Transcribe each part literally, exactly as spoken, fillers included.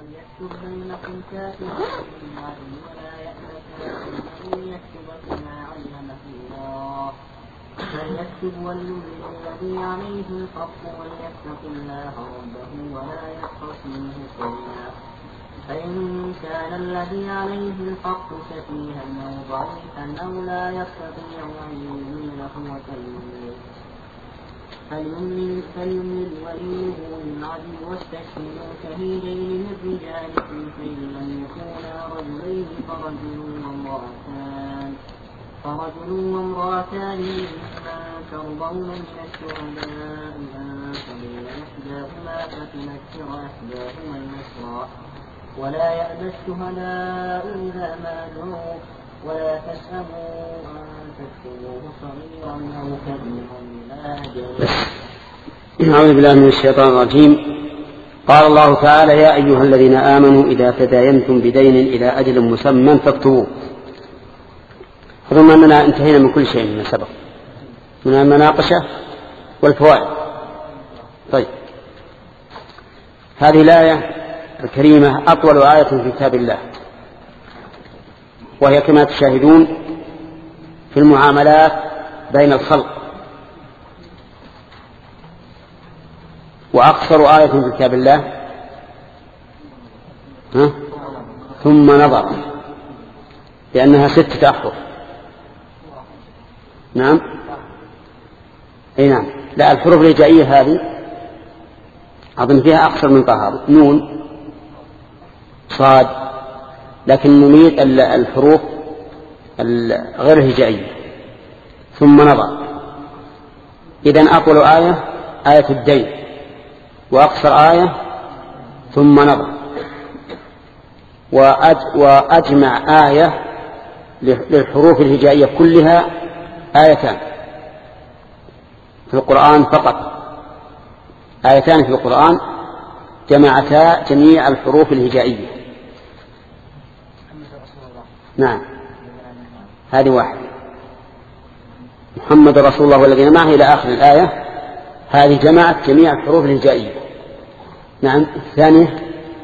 وليكتب بينكم كاتب بالعدل ولا يأبى كاتب أن يكتب كما علمه الله فليكتب وليملل الذي عليه الحق وليتق الله ربه ولا يبخس منه شيئا فإن كان الذي عليه الحق سفيها أو ضعيفا أو لا يستطيع أن يميل فهو كالمميت فليملل فليملل وليه بالعدل واستشهدوا شهيدين من رجالكم فإن لم يكونا رجلين فرجل وامرأتان فرجل وامرأتان ممن ترضون من الشهداء أن تضل إحداهما فتنكر إحداهما الأخرى ولا يأبى الشهداء إذا ما دعوا ولا تسأموا أن تكتبوه صغيرا أو كبيرا إلى أجل. أعوذ بالله من الشيطان الرجيم. قال الله تعالى: يا أيها الذين آمنوا إذا تداينتم بدين إلى أجل مسمى فاكتبوه. أظن أننا انتهينا من كل شيء من سبق من المناقشة والفوائد. طيب، هذه الآية الكريمة أطول آية في كتاب الله، وهي كما تشاهدون في المعاملات بين الخلق، وأقصر آية في كتاب الله ها؟ ثم نظر، لأنها ستة أحرف. نعم أي نعم لا، الحروف الهجائية هذه أظن فيها أقصر من طهر، نون صاد، لكن نميت الحروف غير الهجائية. ثم نظر، إذن أطول آية آية الدين، وأقصر آية ثم نظر، وأجمع آية للحروف الهجائية كلها آيتان في القرآن فقط، آيتان في القرآن جمعتا جميع الحروف الهجائية. نعم، هذه واحدة، محمد رسول الله والذين معه إلى آخر الآية، هذه جمعت جميع الحروف الهجائية. نعم، الثانية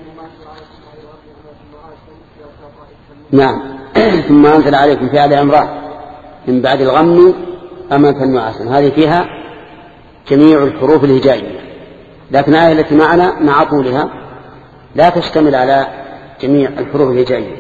نعم ثم أنزل عليكم في آل عمران من بعد الغم أمانة نعاسا، هذه فيها جميع الحروف الهجائية، لكن الآية التي معنا مع طولها لا تشتمل على جميع الحروف الهجائية.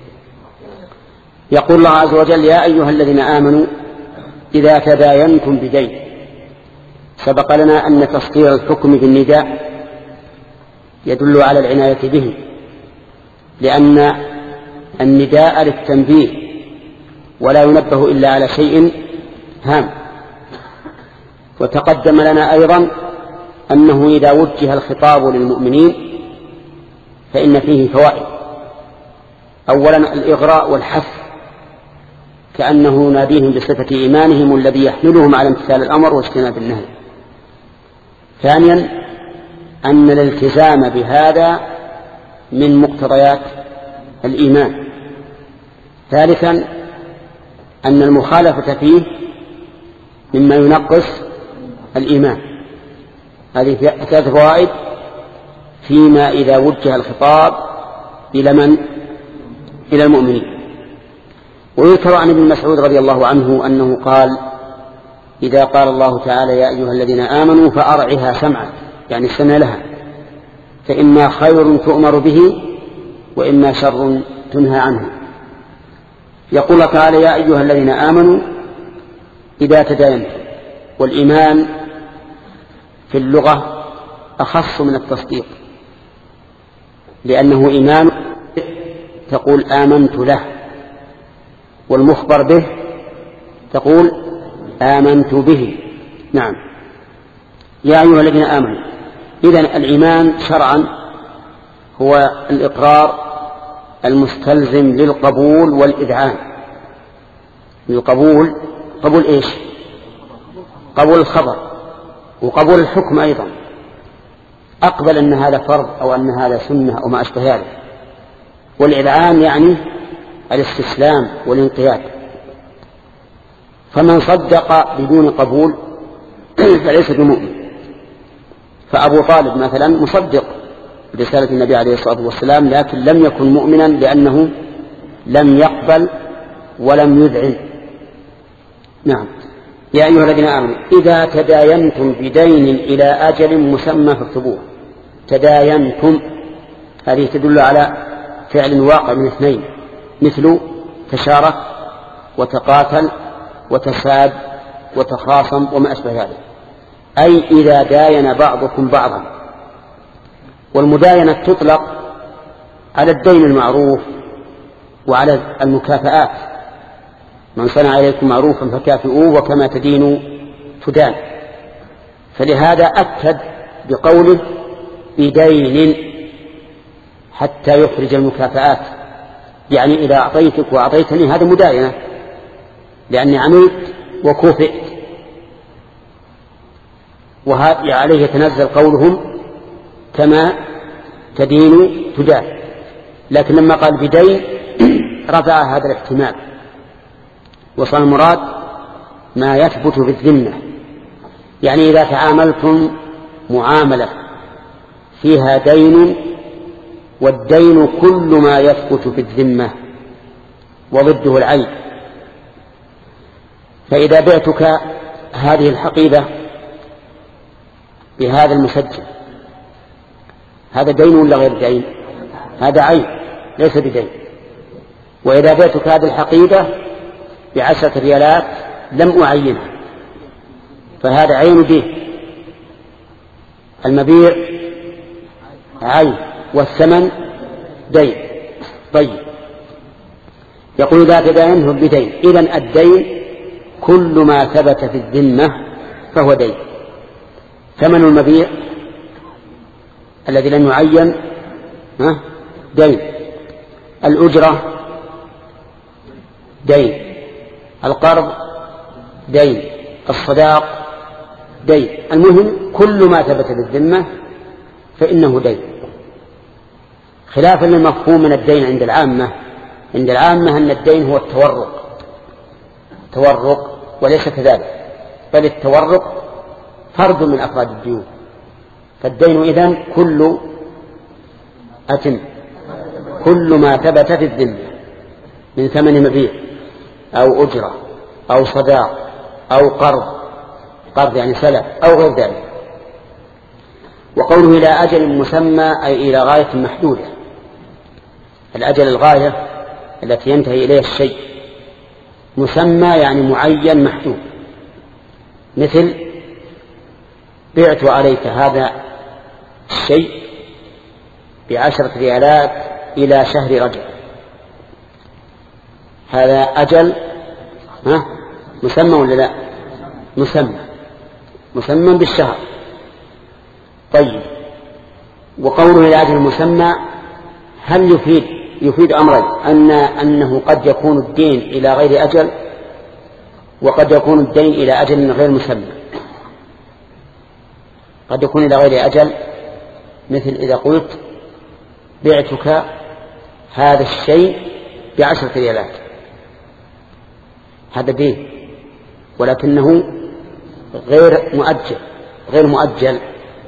يقول الله عز وجل: يا أيها الذين آمنوا إذا تداينتم بدين. سبق لنا أن تصدير الحكم بالنداء يدل على العناية به، لأن النداء للتنبيه ولا ينبه إلا على شيء هام. وتقدم لنا أيضا أنه إذا وجه الخطاب للمؤمنين فإن فيه فوائد. أولا الإغراء والحث، كأنه يناديهم بصفة إيمانهم الذي يحملهم على امتثال الأمر واجتناب النهي. ثانيا أن الالتزام بهذا من مقتضيات الإيمان. ثالثا أن المخالفة فيه مما ينقص الإيمان. هذه ثلاث فوائد فيما إذا وجه الخطاب إلى من؟ إلى المؤمنين. ويذكر عن ابن مسعود رضي الله عنه أنه قال: إذا قال الله تعالى: يا أيها الذين آمنوا فأرعها سمعا، يعني استمع لها، فإما خير تؤمر به وإما شر تنهى عنه. يقول تعالى: يا أيها الذين آمنوا إذا تداينتم. والإيمان في اللغة أخص من التصديق، لأنه إيمان تقول آمنت له، والمخبر به تقول آمنت به. نعم، يا أيها الذين آمنوا. إذن الإيمان شرعا هو الإقرار المستلزم للقبول والإذعان. القبول قبول إيش؟ قبول الخبر وقبول الحكم أيضا، أقبل أن هذا فرض أو أن هذا سنة أو ما أشبه ذلك. والإذعان يعني الاستسلام والانقياد. فمن صدق بدون قبول فليس بمؤمن. فأبو طالب مثلا مصدق رسالة النبي عليه الصلاة والسلام، لكن لم يكن مؤمنا لأنه لم يقبل ولم يذعن. نعم. يا أيها الذين آمنوا إذا تداينتم بدين إلى أجل مسمى فاكتبوه. تداينتم هذه تدل على فعل واقع من اثنين، مثل تشارك وتقاتل وتساد وتخاصم وما أشبه ذلك، أي إذا داين بعضكم بعضا. والمداينة تطلق على الدين المعروف وعلى المكافآت، من صنع إليكم معروفا فكافئوه وكما تدين تدان. فلهذا أكد بقوله بدين حتى يخرج المكافآت، يعني إذا أعطيتك وأعطيتني هذا مداينة لأني عملت وكوفئت، وهذا عليه يتنزل قولهم كما تدين تدان. لكن لما قال بدين رفع هذا الاحتمال وصار المراد ما يثبت في الذمة، يعني إذا تعاملتم معاملة فيها دين، والدين كل ما يثبت في الذمة وضده العين، فإذا بعتك هذه الحقيبة بهذا المسجل هذا دين ولا غير دين؟ هذا عين ليس بدين. وإذا بعتك هذه الحقيبة بعشرة ريالات لم أعينها فهذا عين دين. المبيع عين والثمن دين. طيب، يقول إذا تداينتم بدين، إذن الدين كل ما ثبت في الذمة فهو دين. ثمن المبيع الذي لم يعين دين، الأجرة دين، القرض دين، الصداق دين. المهم كل ما ثبت في الذمة فإنه دين، خلافا للمفهوم من الدين عند العامة. عند العامة أن الدين هو التورق تورق وليس كذلك، بل التورق فرد من أفراد الديون. فالدين إذن كل أتم كل ما ثبت في الذمة من ثمن مبيع أو أجرة أو صداق أو قرض، قرض يعني سلف أو غير ذلك. وقوله إلى أجل مسمى أي إلى غاية محدودة. الأجل الغاية التي ينتهي إليها الشيء، مسمى يعني معين محدود. مثل بعت عليك هذا الشيء بعشرة ريالات إلى شهر رجب، هذا أجل ها مسمى ولا لا؟ مسمى مسمى بالشهر. طيب، وقوله إلى أجل مسمى هل يفيد يفيد أمرين، أن أنه قد يكون الدين إلى غير أجل، وقد يكون الدين إلى أجل غير مسمى. قد يكون إلى غير أجل، مثل إذا قلت بعتك هذا الشيء بعشرة ريالات، هذا دين ولكنه غير مؤجل غير مؤجل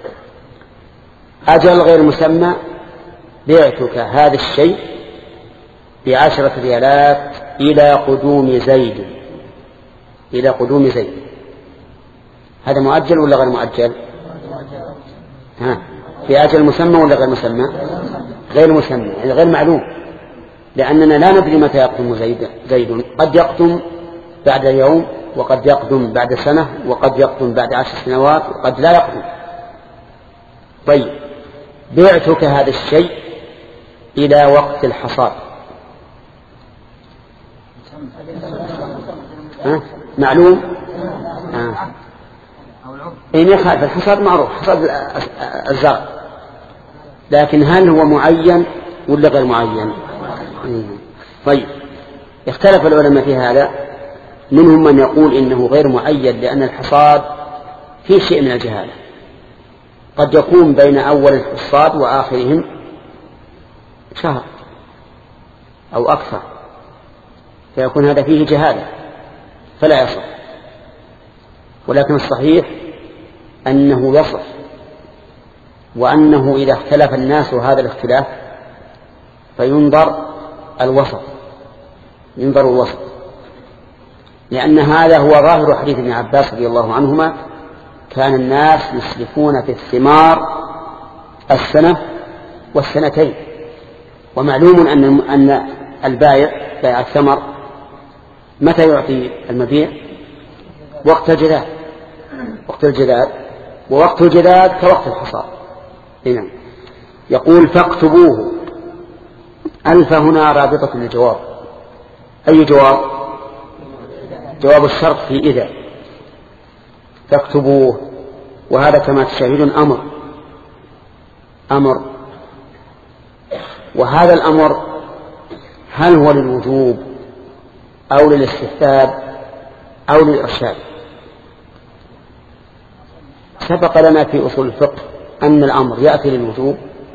أجل غير مسمى. بعتك هذا الشيء بعشرة ريالات إلى قدوم زيد إلى قدوم زيد، هذا مؤجل ولا غير مؤجل؟ ها، في أجل مسمى ولا غير مسمى؟ غير مسمى، يعني غير معلوم، لأننا لا ندري متى يقدم زيد. زيد قد يقدم بعد يوم، وقد يقدم بعد سنة، وقد يقدم بعد عشر سنوات، وقد لا يقدم. طيب، بعتك هذا الشيء إلى وقت الحصاد، ها؟ معلوم؟ آه. إن يخالف الحصاد معروف، حصاد الزرع، لكن هل هو معين ولا غير معين؟ طيب، اختلف العلماء في هذا. منهم من يقول إنه غير معين لأن الحصاد فيه شيء من الجهالة، قد يكون بين أول الحصاد وآخرهم شهر أو أكثر، فيكون هذا فيه جهالة فلا يصح. ولكن الصحيح أنه يصح وأنه إذا اختلف الناس هذا الاختلاف فينظر الوسط ينظر الوسط لأن هذا هو ظاهر حديث ابن عباس رضي الله عنهما: كان الناس يسلفون في الثمار السنة والسنتين. ومعلوم أن أن البائع بائع الثمر متى يعطي المبيع؟ وقت الجذاذ وقت الجذاذ ووقت الجذاذ كوقت الحصاد. هنا يقول: فاكتبوه. ألف هنا رابطة للجواب. أي جواب؟ جواب الشرط في إذا. فاكتبوه، وهذا كما تشاهدون أمر أمر وهذا الأمر هل هو للوجوب أو للاستحباب أو للإرشاد؟ سبق لنا في أصول الفقه أن الأمر يأتي للوجوب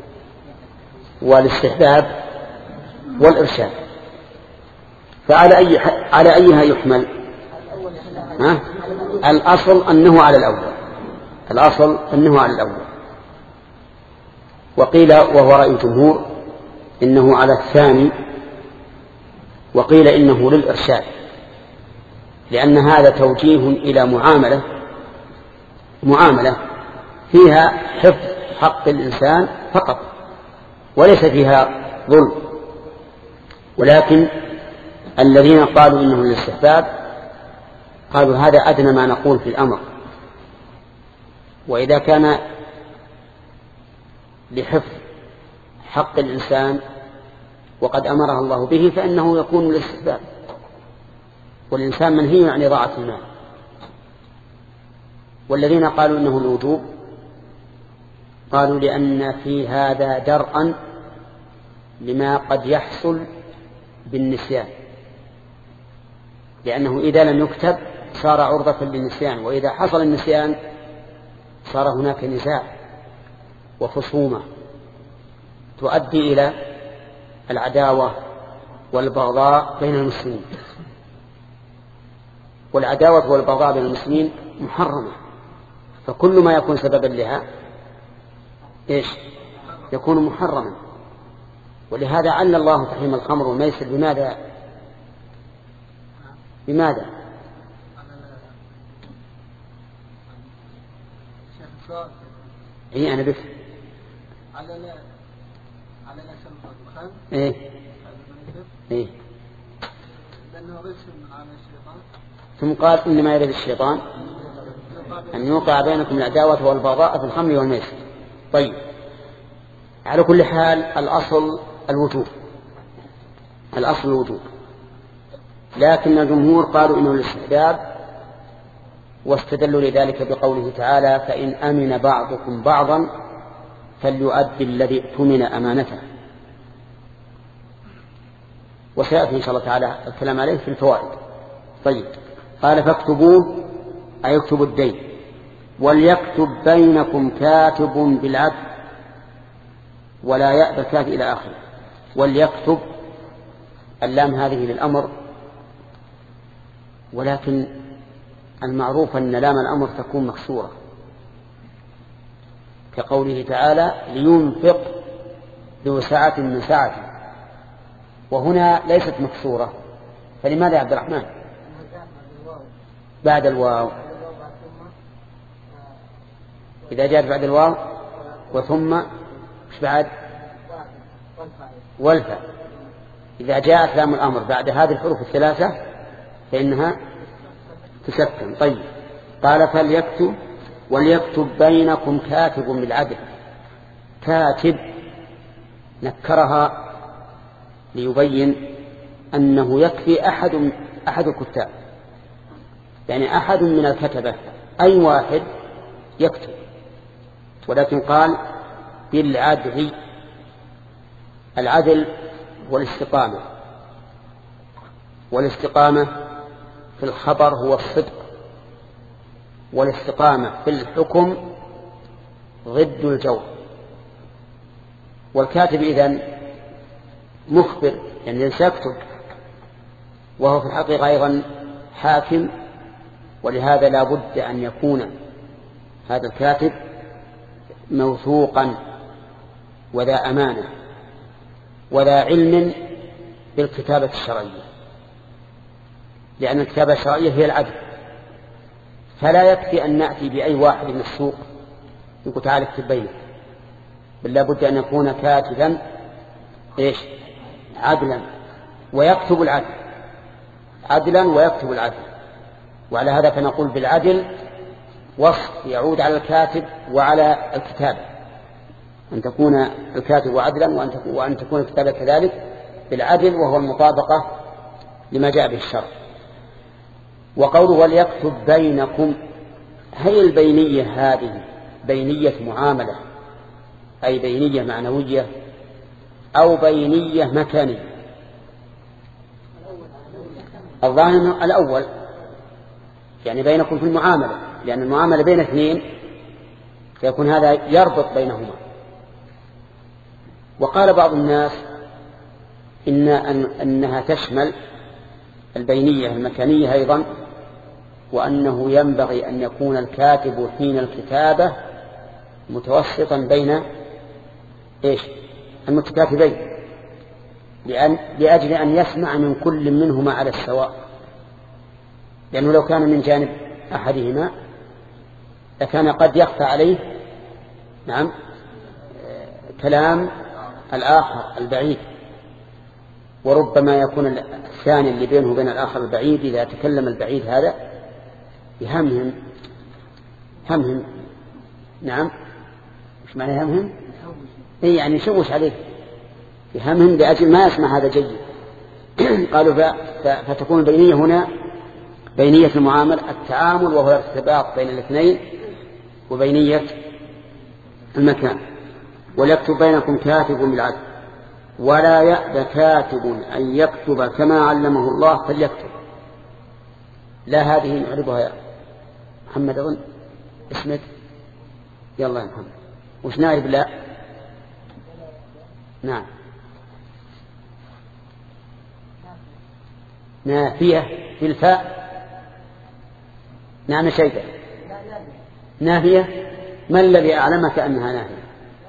والاستحباب والإرشاد، فعلى أي على أيها يحمل؟ ها؟ الأصل أنه على الأول الأصل أنه على الأول وقيل وهو رأي الجمهور إنه على الثاني، وقيل إنه للإرشاد، لأن هذا توجيه إلى معاملة معاملة فيها حفظ حق الإنسان فقط وليس فيها ظلم. ولكن الذين قالوا إنه للاستحباب قالوا هذا أدنى ما نقول في الأمر، وإذا كان لحفظ حق الإنسان وقد أمره الله به فإنه يكون للاستحباب، والإنسان منهي عن إضاعة المال. والذين قالوا إنه الوجوب قالوا لأن في هذا درءا لما قد يحصل بالنسيان، لأنه إذا لم يكتب صار عرضة للنسيان، وإذا حصل النسيان صار هناك نزاع وخصومة تؤدي إلى العداوة والبغضاء بين المسلمين، والعداوة والبغضاء بين المسلمين محرمة، فكل ما يكون سببا لها إيش؟ يكون محرما. ولهذا عل الله تحريم الخمر والميسر بماذا؟ بماذا؟ إيه أنا بك على لا على لا شرط الدخان. إيه إيه لأنه رجس على الشيطان. ثم قال إنما يريد الشيطان أن يوقع بينكم العداوة والبغضاء في الخمر والميسر. طيب، على كل حال الأصل الوجوب الأصل الوجوب لكن الجمهور قالوا إنه الاستحباب، واستدلوا لذلك بقوله تعالى: فإن أمن بعضكم بعضا فليؤدي الذي اؤتمن أمانته. وسيأتي إن شاء الله تعالى الكلام عليه في الفوائد. طيب، قال: فاكتبوه أي يكتبوا الدين، وليكتب بينكم كاتب بالعدل ولا يأبى الكاتب إلى آخره. وليكتب، اللام هذه للأمر، ولكن المعروف أن لام الأمر تكون مكسورة، كقوله تعالى: لينفق ذو سعة من سعته، وهنا ليست مكسورة، فلماذا يا عبد الرحمن بعد الواو؟ إذا جاءت بعد الواو وثم مش بعد والفاء، إذا جاءت لام الأمر بعد هذه الحروف الثلاثة فإنها تسكن. طيب، قال: فليكتب وليكتب بينكم كاتب بالعدل. كاتب نكرها ليبين أنه يكفي أحد أحد الكتاب، يعني أحد من الكتبة، أي واحد يكتب، ولكن قال بالعدل. العدل والاستقامة، والاستقامة في الخبر هو الصدق، والاستقامة في الحكم ضد الجور. والكاتب إذن مخبر، يعني سيكتب، وهو في الحقيقة أيضا حاكم، ولهذا لا بد أن يكون هذا الكاتب موثوقا وذا أمانة وذا علم بالكتابة الشرعية، لأن الكتابة الشرعية هي العدل، فلا يكفي أن نأتي بأي واحد من السوق يقول تعال اكتب بينك، بل لا بد أن يكون كاتبا إيش عدلا ويكتب العدل، عدلا ويكتب العدل. وعلى هذا فنقول بالعدل وصف يعود على الكاتب وعلى الكتابة، أن تكون الكاتب عدلا وأن تكون الكتابة كذلك بالعدل، وهو المطابقة لما جاء به الشرع. وقوله وليكتب بينكم، هي البينية هذه بينية معاملة أي بينية معنوية أو بينية مكانية؟ الظاهر الأول، يعني بينكم في المعاملة، لأن المعاملة بين اثنين فيكون هذا يربط بينهما. وقال بعض الناس إن أنها تشمل البينية المكانية أيضا، وأنه ينبغي أن يكون الكاتب حين الكتابة متوسطا بين إيش المتكاتبين، لأن لأجل أن يسمع من كل منهما على السواء، لأنه لو كان من جانب أحدهما لكان قد يخفى عليه نعم كلام الآخر البعيد، وربما يكون الثاني اللي بينه وبين الآخر البعيد إذا تكلم البعيد هذا يهمهم همهم نعم مش معنى همهم إيه يعني يشوش عليه يهمهم لأجل ما يسمع هذا جيد. قالوا فتكون البينية هنا بينية المعامل التعامل وهو الارتباط بين الاثنين، وبينية المكان. وليكتب بينكم كاتب بالعدل ولا يأبى كاتب أن يكتب كما علمه الله فليكتب. لا هذه نعربها يا محمد أظن اسمك يلا يا محمد وش نعرب؟ لا نعم نافية في الفاء نعم شيئا نافية. ما الذي أعلمك أنها نافية؟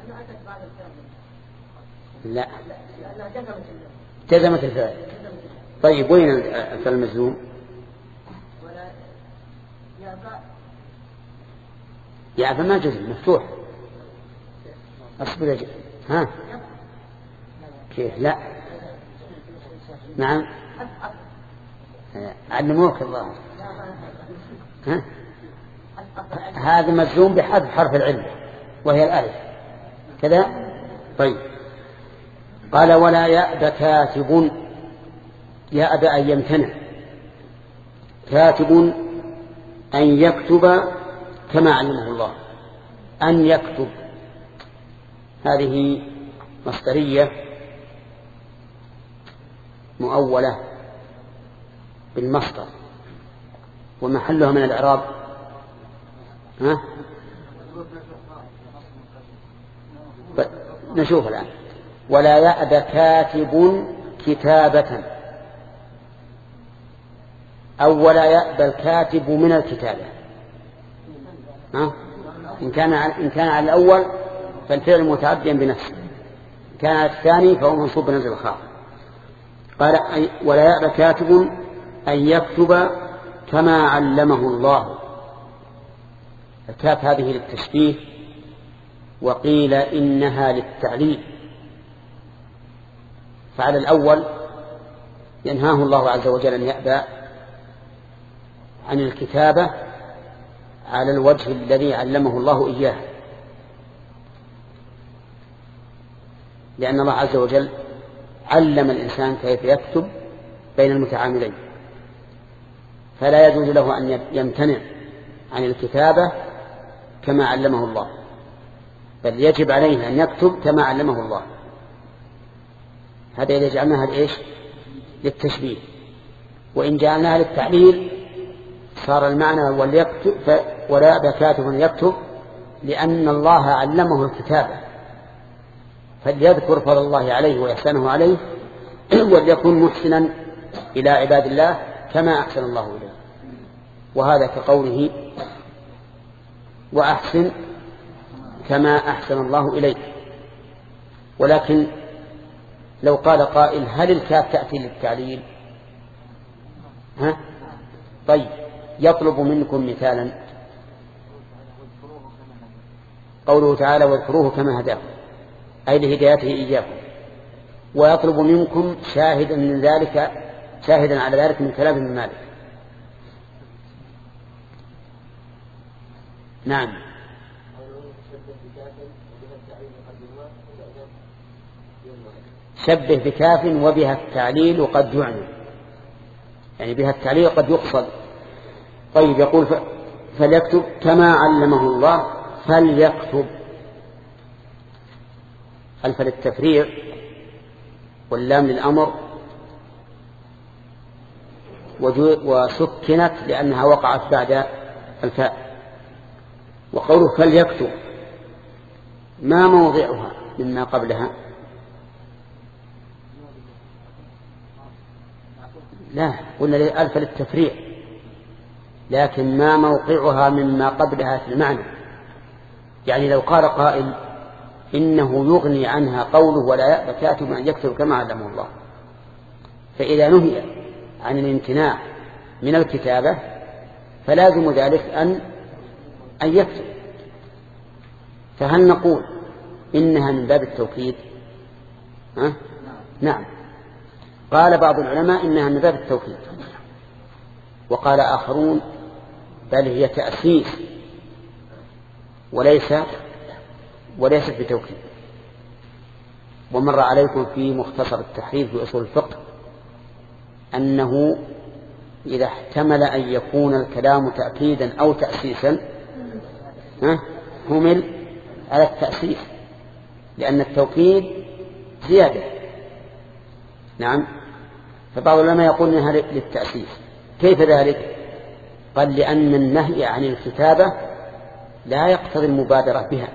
لا جزمت الفاء. طيب وين الفاء المجزوم؟ يا فما جزم مفتوح أصبر يجب. ها كيف لا نعم علموك الله. ها هذا مجزوم بحذف حرف العلم وهي الألف كذا. طيب قال ولا يأبى كاتب، يأبى أن يمتنع كاتب أن يكتب كما علمه الله. أن يكتب هذه مصدرية مؤولة بالمصدر ومحلها من الإعراب ها نشوف الآن. ولا يأبى كاتب كتابة أو ولا يأبى الكاتب من الكتابة. ها؟ إن كان إن كان على الأول فالفعل متعديا بنفسه، إن كان على الثاني فهو منصوب بنزل الخاء. قال ولا يأبى كاتب أن يكتب كما علمه الله. الكاف هذه للتشبيه وقيل إنها للتعليل. فعلى الأول ينهاه الله عز وجل أن يأبى عن الكتابة على الوجه الذي علمه الله إياه، لأن الله عز وجل علم الإنسان كيف يكتب بين المتعاملين، فلا يجوز له أن يمتنع عن الكتابة كما علمه الله، بل يجب عليه أن يكتب كما علمه الله. هذا إذا جعلناها لإيش؟ للتشبيه. وإن جعلناها للتعليل صار المعنى وليكتب ولا يأبى كاتب يكتب، لأن الله علمه الكتابة فليذكر فضل الله عليه وإحسانه عليه وليكن محسنا إلى عباد الله كما أحسن الله إليه. وهذا كقوله وأحسن كما أحسن الله إليك. ولكن لو قال قائل هل الكاف تأتي للتعليل؟ ها؟ طيب يطلب منكم مثالا. قوله تعالى واذكروه كما هداكم أي لهدايته إياكم، ويطلب منكم شاهدا من ذلك شاهدا على ذلك من كلام ابن مالك. نعم. شبه بكاف وبها التعليل قد يعني يعني بها التعليل قد يقصد. طيب يقول فليكتب كما علمه الله. فليكتب ألف للتفريع واللام للأمر وسكنت لأنها وقعت بعد الفاء. وقوله فليكتب ما موضعها مما قبلها؟ لا قلنا ألف للتفريع لكن ما موقعها مما قبلها في المعنى. يعني لو قال قائل إنه يغني عنها قوله ولا يأبى كاتب أن يكتب كما علمه الله، فإذا نهي عن الامتناع من الكتابة فلازم ذلك أن أن يكتب. فهل نقول إنها من باب التوكيد؟ ها؟ نعم. قال بعض العلماء إنها من باب التوكيد، وقال آخرون بل هي تأسيس وليس وليست بتوكيد. ومر عليكم في مختصر التحرير في أصول الفقه أنه إذا احتمل أن يكون الكلام تأكيدا أو تأسيسا همل على التأسيس، لأن التوكيد زيادة. نعم. فبعض العلماء يقول إنها للتأسيس. كيف ذلك؟ قال لأن النهي عن الكتابة لا يقتضي المبادرة بها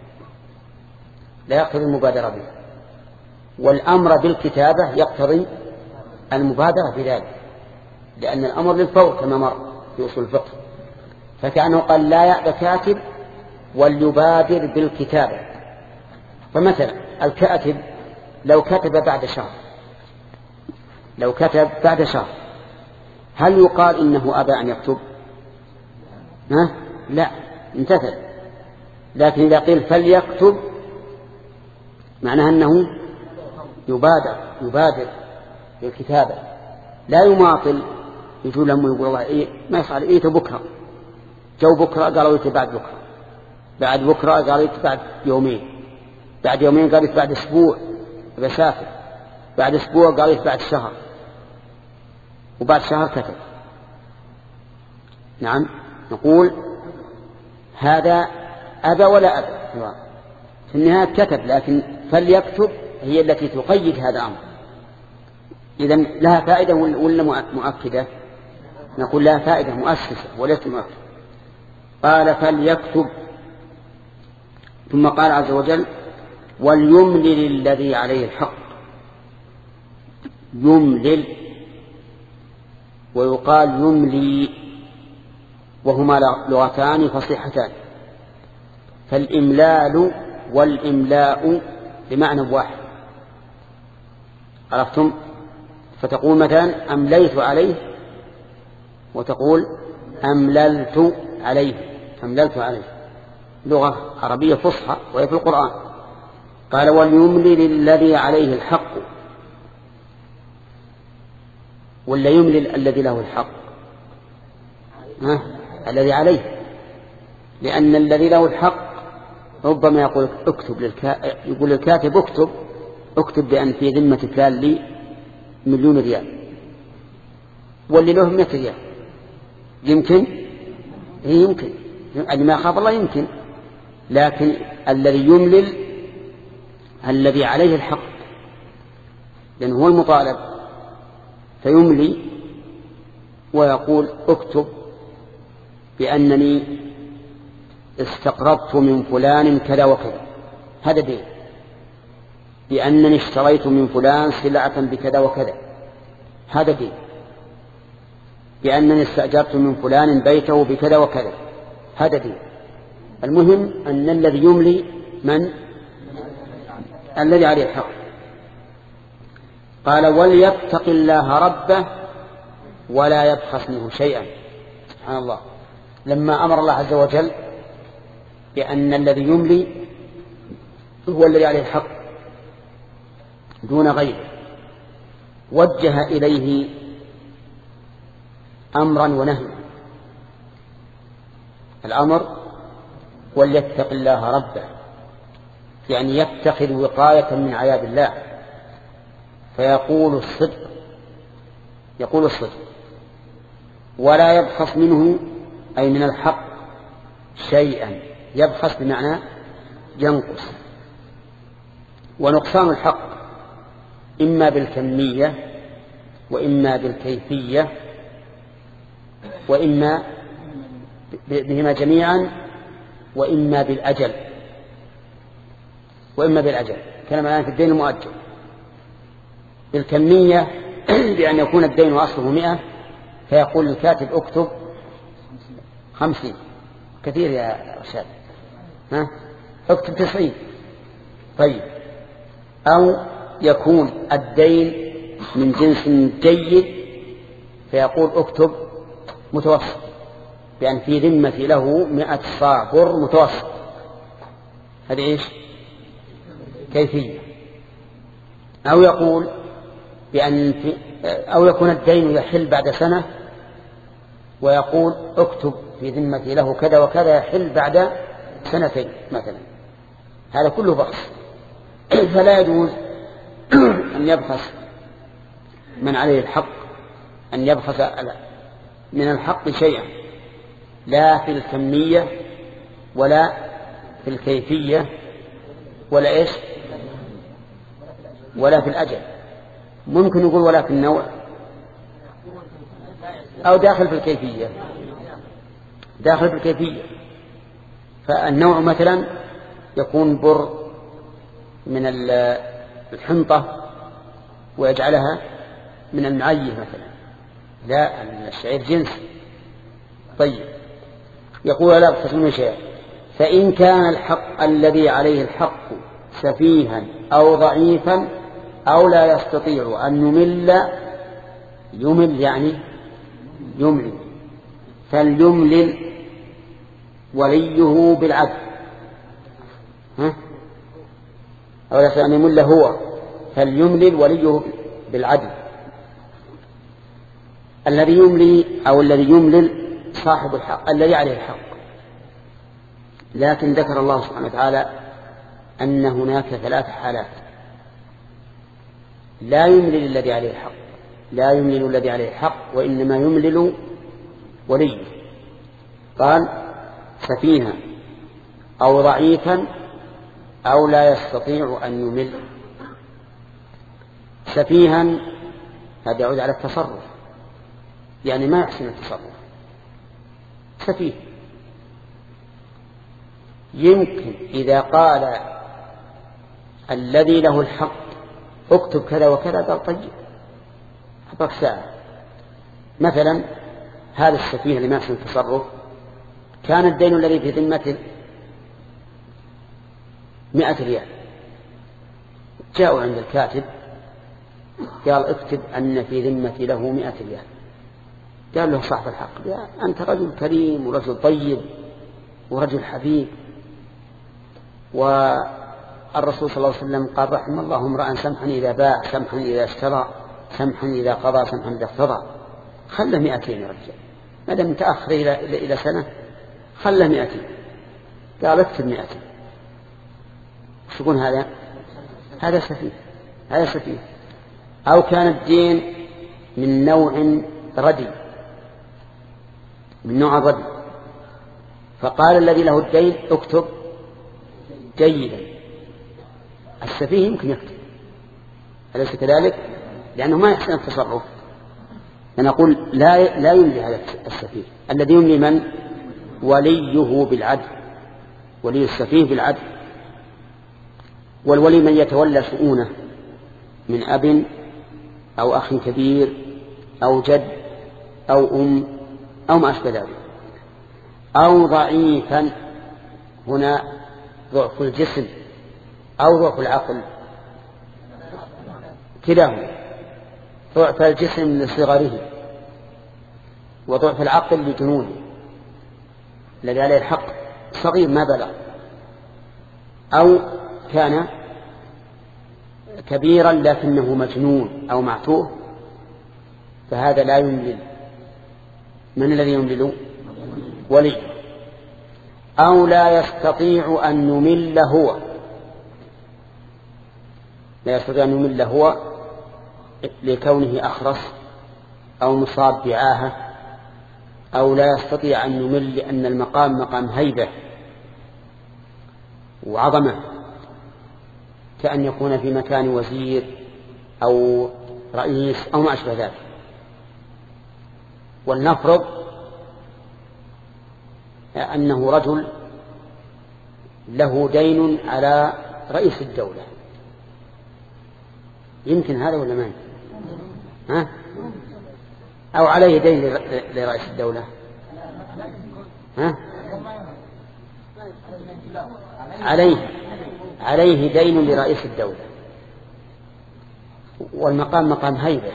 لا يقتضي المبادرة بها والأمر بالكتابة يقتضي المبادرة بذلك، لأن الأمر للفور كما مر في أصول الفقه. فكأنه قال لا يأبى كاتب وليبادر بالكتابة. فمثلا الكاتب لو كتب بعد شهر لو كتب بعد شهر هل يقال إنه أبى أن يكتب؟ ها؟ لا، امتثل. لكن إذا قيل فليكتب معناها أنه يبادر يبادر بالكتابة، لا يماطل. يقول لهم يقول الله إيه ما يفعل إيه بكرة، جو بكرة قالوا إيه بعد بكرة، بعد بكرة قالوا إيه بعد يومين، بعد يومين قالوا إيه بعد أسبوع بسافر، بعد أسبوع قالوا إيه بعد شهر، وبعد شهر كتب. نعم. نقول هذا أبى ولا أبى في النهاية كتب، لكن فليكتب هي التي تقيد هذا الأمر. إذن لها فائدة ولا مؤكدة؟ نقول لها فائدة مؤسسة وليست مؤكدة. قال فليكتب، ثم قال عز وجل وليملل الذي عليه الحق. يملل ويقال يملي، وهما لغتان فصيحتان. فالإملال والإملاء بمعنى واحد، عرفتم؟ فتقول مثلا أمليت عليه وتقول أمللت عليه أمللت عليه لغة عربية فصحى وهي في القرآن. قال وليملل الذي عليه الحق، ولا يملل الذي له الحق؟ ها؟ الذي عليه، لأن الذي له الحق ربما يقول اكتب للكا... يقول للكاتب اكتب اكتب بأن في ذمة فلان لي مليون ريال، واللي له مئة ريال. يمكن هي يمكن أن ما خاف الله يمكن، لكن الذي يملل الذي عليه الحق، لأنه هو المطالب، فيملي ويقول اكتب بأنني استقرضت من فلان كذا وكذا، هذا دين. بأنني اشتريت من فلان سلعة بكذا وكذا، هذا دين. بأنني استأجرت من فلان بيته بكذا وكذا، هذا دين. المهم أن الذي يملي من الذي عليه الحق. قال وليتق الله ربه ولا يبخس منه شيئا. سبحان الله، لما أمر الله عز وجل بأن الذي يملي هو الذي عليه الحق دون غيره وجه إليه أمرا ونهيا. الأمر وليتق الله ربه، يعني يتخذ وقاية من عذاب الله، فيقول الصدق يقول الصدق ولا يبخس منه أي من الحق شيئا. يبخس بمعنى ينقص. ونقصان الحق إما بالكمية وإما بالكيفية وإما بهما جميعا وإما بالأجل وإما بالأجل. كلام الآن في الدين المؤجل. بالكمية بأن يكون الدين أصله مئة فيقول الكاتب اكتب خمسين. كثير يا رشاد، ها اكتب تسعين. طيب، أو يكون الدين من جنس جيد فيقول اكتب متوسط، بأن في ذمتي له مئة صاع بر متوسط. هذه ايش؟ كيفية. أو يقول بأن في أو يكون الدين يحل بعد سنة ويقول اكتب في ذمتي له كذا وكذا يحل بعد سنتين مثلا. هذا كله بخس. فلا يجوز أن يبخس من عليه الحق أن يبخس من الحق شيئا، لا في الكمية ولا في الكيفية ولا إيش ولا في الأجل. ممكن يقول ولا في النوع أو داخل في الكيفية داخل في الكيفية. فالنوع مثلا يكون بر من الحنطة ويجعلها من المعيه مثلا، لا الشعير جنس. طيب، يقول لا يبخس منه شيئا. فإن كان الحق الذي عليه الحق سفيها أو ضعيفا أو لا يستطيع أن يمل يمل يعني يملي فليملل وليه بالعدل. ها؟ أو لا يستطيع أن يمل هو فليملل وليه بالعدل. الذي يملي أو الذي يملل صاحب الحق الذي عليه الحق. لكن ذكر الله سبحانه وتعالى أن هناك ثلاث حالات. لا يملل الذي عليه الحق لا يملل الذي عليه الحق وإنما يملل وليه. قال سفيها أو ضعيفا أو لا يستطيع أن يمل. سفيها هذا يعود على التصرف، يعني ما يحسن التصرف. سفيه يمكن إذا قال الذي له الحق اكتب كذا وكذا قال طيب أعطاك ساعة. مثلا هذا السفيه اللي ما يحسن التصرف كان الدين الذي في ذمته مئة ريال، جاءوا عند الكاتب قال اكتب أن في ذمتي له مئة ريال. قال له صاحب الحق أنت رجل كريم ورجل طيب ورجل حبيب، والرسول صلى الله عليه وسلم قال رحم الله امرأ سمحا إذا باع سمحا إذا اشترى سمحا إذا قضى سمحا إذا اقتضى. خله مئتين يا رجال، ما دام متأخر إلى, إلى سنة خله مئتين. قال اكتب مئتين. شكون هذا؟ هذا سفيه هذا سفيه. أو كان الدين من نوع ردي من نوع الردي فقال الذي له الدين اكتب جيدا. السفيه يمكن يكتب، أليس كذلك؟ لأنه ما يحسن التصرف. فنقول لا لا يملي هذا السفيه. الذي يملي من؟ وليه بالعدل، ولي السفيه بالعدل. والولي من يتولى شؤونه من أب أو أخ كبير أو جد أو أم أو ما أشبه ذلك. أو ضعيفا هنا ضعف الجسم أو ضعف العقل؟ كلاهما، ضعف الجسم لصغره وضعف العقل لجنونه، الذي عليه الحق صغير ما بلغ، أو كان كبيرا لكنه مجنون أو معتوه، فهذا لا يملل. من الذي يملل؟ ولي. أو لا يستطيع أن يمل هو، لا يستطيع أن يمل هو لكونه أخرس أو مصاب بعاهة، أو لا يستطيع أن يمل لأن المقام مقام هيبة وعظمة، كأن يكون في مكان وزير أو رئيس أو ما أشبه ذلك. ولنفرض أنه رجل له دين على رئيس الدولة، يمكن هذا ولا ما يمكن؟ ها؟ أو عليه دين لرئيس الدولة، ها؟ عليه عليه دين لرئيس الدولة، والمقام مقام هيبة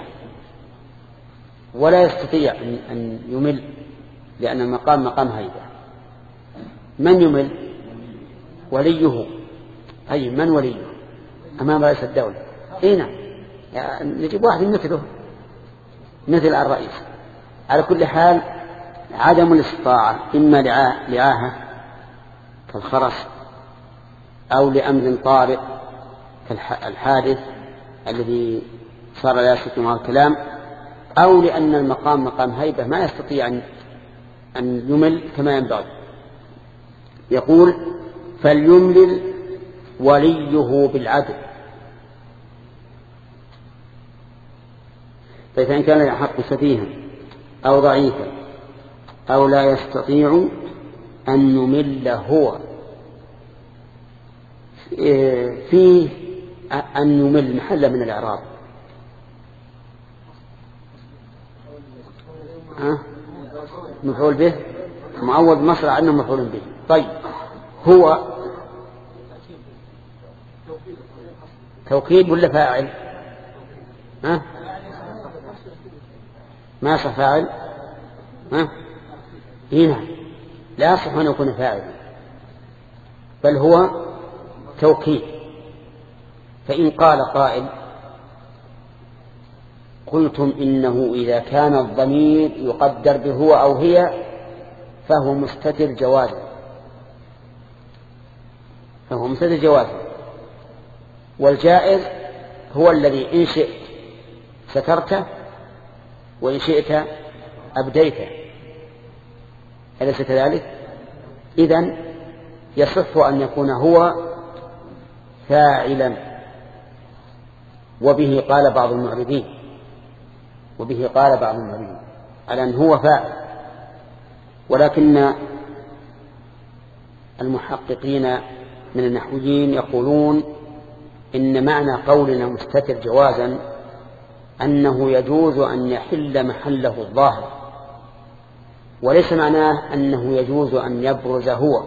ولا يستطيع أن يمل لأن المقام مقام هيبة. من يمل؟ وليه. أي من وليه أمام رئيس الدولة؟ إيه نعم، يعني نجيب واحد مثله مثل الرئيس. على كل حال عدم الاستطاعة إما لعاهة كالخرس أو لأمر طارئ كالحادث الذي صار لا يستطيع معه الكلام، أو لأن المقام مقام هيبة ما يستطيع أن يمل كما ينبغي. يقول فليملل وليه بالعدل. فإذا كان يحق سفيها أو ضعيفا أو لا يستطيع أن يمل هو، فيه أن يمل محل من الإعراب. مفعول به معوض مصرع أنه مفعول به. طيب هو توكيد ولا فاعل؟ ها؟ ما صح فاعل؟ ها؟ هنا لا يصح أن يكون فاعلا، بل هو توكيد. فإن قال قائل قلتم إنه إذا كان الضمير يقدر بهو أو هي فهو مستتر جوازا، فهو مستتر جوازا، والجائز هو الذي إن شئت سترته وإن شئت أبديته، أليس كذلك؟ إذن يصح أن يكون هو فاعلا، وبه قال بعض المعربين وبه قال بعض المعربين على أن هو فاعل. ولكن المحققين من النحويين يقولون إن معنى قولنا مستتر جوازا أنه يجوز أن يحل محله الظاهر، وليس معناه أنه يجوز أن يبرز هو.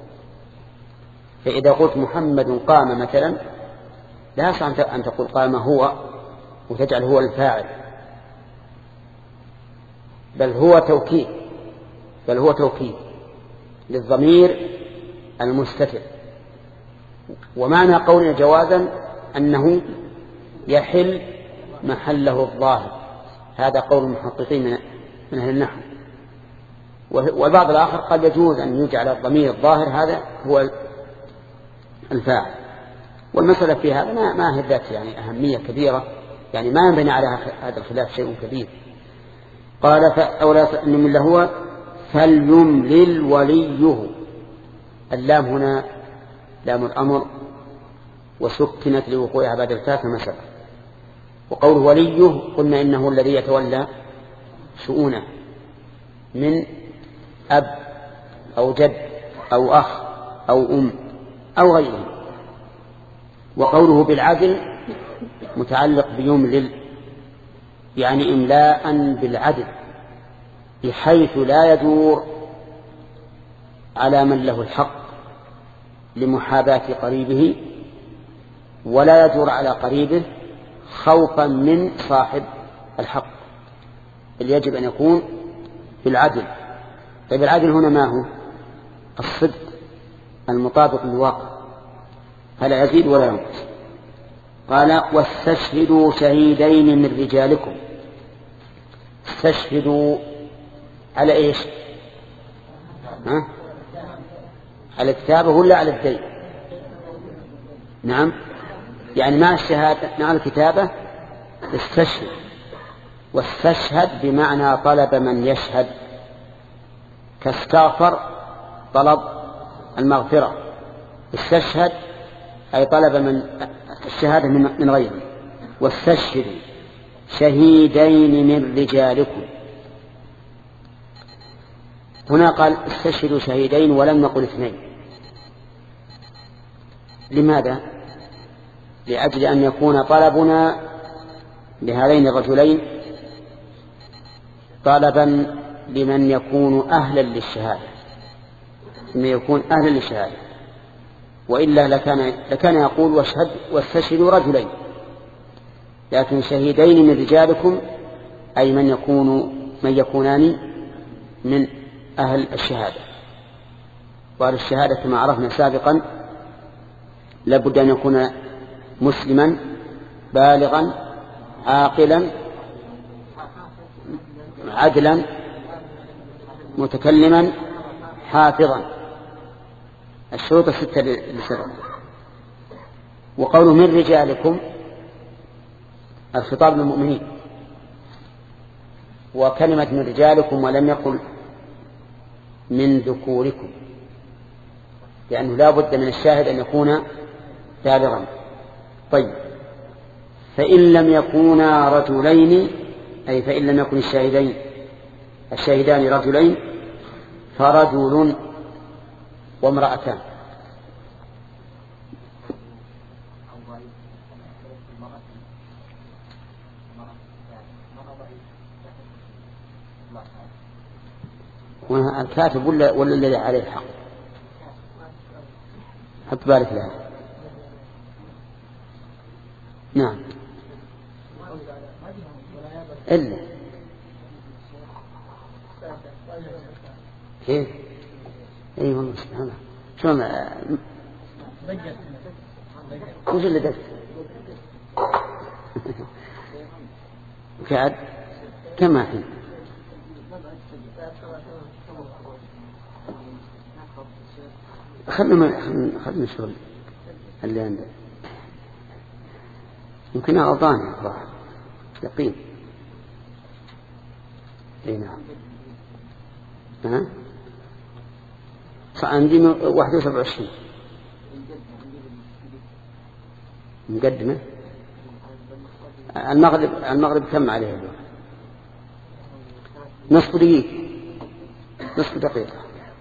فإذا قلت محمد قام مثلا لا يصح أن تقول قام هو وتجعل هو الفاعل، بل هو توكيد بل هو توكيد للضمير المستتر. ومعنى قولنا جوازا أنه يحل محله الظاهر، هذا قول المحققين من أهل النحو. والبعض الآخر قد يجوز أن يجعل الضمير الظاهر هذا هو الفاعل. والمسألة في هذا ما هي ذات يعني أهمية كبيرة، يعني ما ينبني على هذا الخلاف شيء كبير. قال أولا من هو فليملل وليه. اللام هنا لام الأمر وسكنت لوقوعها بعد الفاء كما سبق. وقول وليه قلنا إنه الذي يتولى شؤونه من أب أو جد أو أخ أو أم أو غيره. وقوله بالعدل متعلق بيملل، يعني إملاء بالعدل بحيث لا يدور على من له الحق لمحاباة قريبه ولا يجور على قريبه خوفا من صاحب الحق، بل يجب أن يكون بالعدل. طيب العدل هنا ما هو؟ الصدق المطابق للواقع، فلا يزيد ولا ينقص. قال واستشهدوا شهيدين من رجالكم. استشهدوا على ايش؟ ها؟ على الكتابة ولا على الدين؟ نعم، يعني مع الشهادة مع الكتابة استشهد. واستشهد بمعنى طلب من يشهد، كاستغفر طلب المغفرة. استشهد أي طلب من الشهادة من غيره. واستشهدوا شهيدين من رجالكم. هنا قال استشهدوا شهيدين ولم نقل اثنين. لماذا؟ لأجل أن يكون طلبنا لهذين الرجلين طلبا لمن يكون أهلا للشهادة، لمن يكون أهلا للشهادة، وإلا لكان, لكان يقول واشهد واستشهدوا رجلين، لكن شهيدين من رجالكم أي من يكون من يكونان من أهل الشهادة. وأهل الشهادة كما عرفنا سابقا لابد أن يكون مسلما بالغا عاقلا عدلا متكلما حافظا، الشروط الستة لسبب. وقوله من رجالكم الخطاب للمؤمنين، وكلمة من رجالكم ولم يقل من ذكوركم، لأنه لا بد من الشاهد أن يكون بالغا. طيب فإن لم يكونا رجلين، أي فإن لم يكن الشاهدين الشاهدان رجلين فرجل وامرأتان. الكاتب ولا ولا الذي عليه الحق؟ حط بالك لها. نعم إلا كيف؟ اي والله سبحان الله. شلون وش اللي دفت كعد كما حين خلنا خلنا شغل اللي عنده يمكن أوضاني أخبار يقين. اي نعم. ها عندي واحد وسبع وعشرين مقدمة. المغرب المغرب كم عليه الوقت؟ نصف دقيقة نصف دقيقة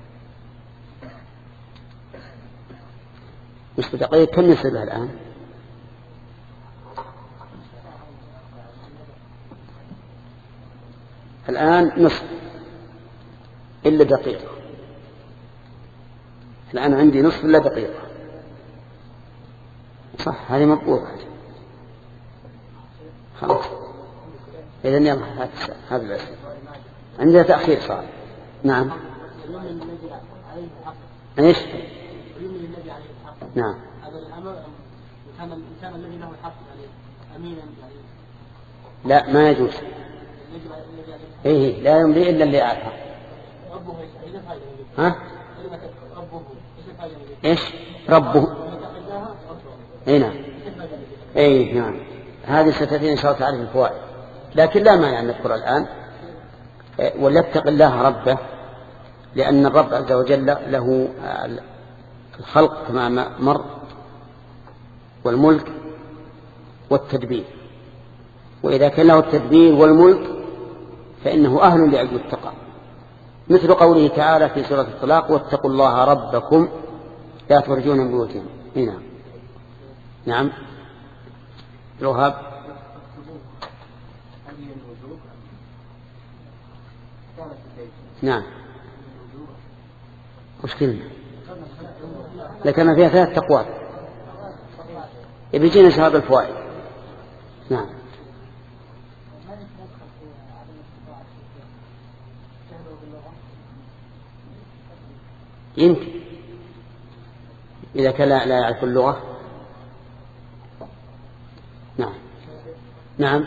نصف دقيقة. كم يصير له الآن؟ الآن نصف إلا دقيقة. الآن عندي نصف إلا دقيقة. صح هذه مضبوطة. خلاص إذن يلا هذا الأسئلة عندنا تأخير صار. نعم ايش؟ نعم هذا الأمر كان الإنسان الذي له الحق يعني أمينا يعني لا ما يجوز. إيه لا يمضي إلا اللي على الحق. ها إيش ربه؟ إيه نعم إيه نعم. هذه ستأتي إن شاء الله تعالى في الفوائد، لكن لا مانع أن نذكر الآن. وليتق الله ربه، لأن الرب عز وجل له الخلق كما مر والملك والتدبير، وإذا كان له التدبير والملك فإنه أهل لأجل التقى، مثل قوله تعالى في سورة الطلاق واتقوا الله ربكم لا تخرجون من بيوتهم. نعم نعم الوهاب. نعم وش كلمة لكن فيها ثلاث تقوى. يبيجينا شهاب الفوائد. نعم. يمكن إذا كان لا يعرف اللغة. نعم نعم.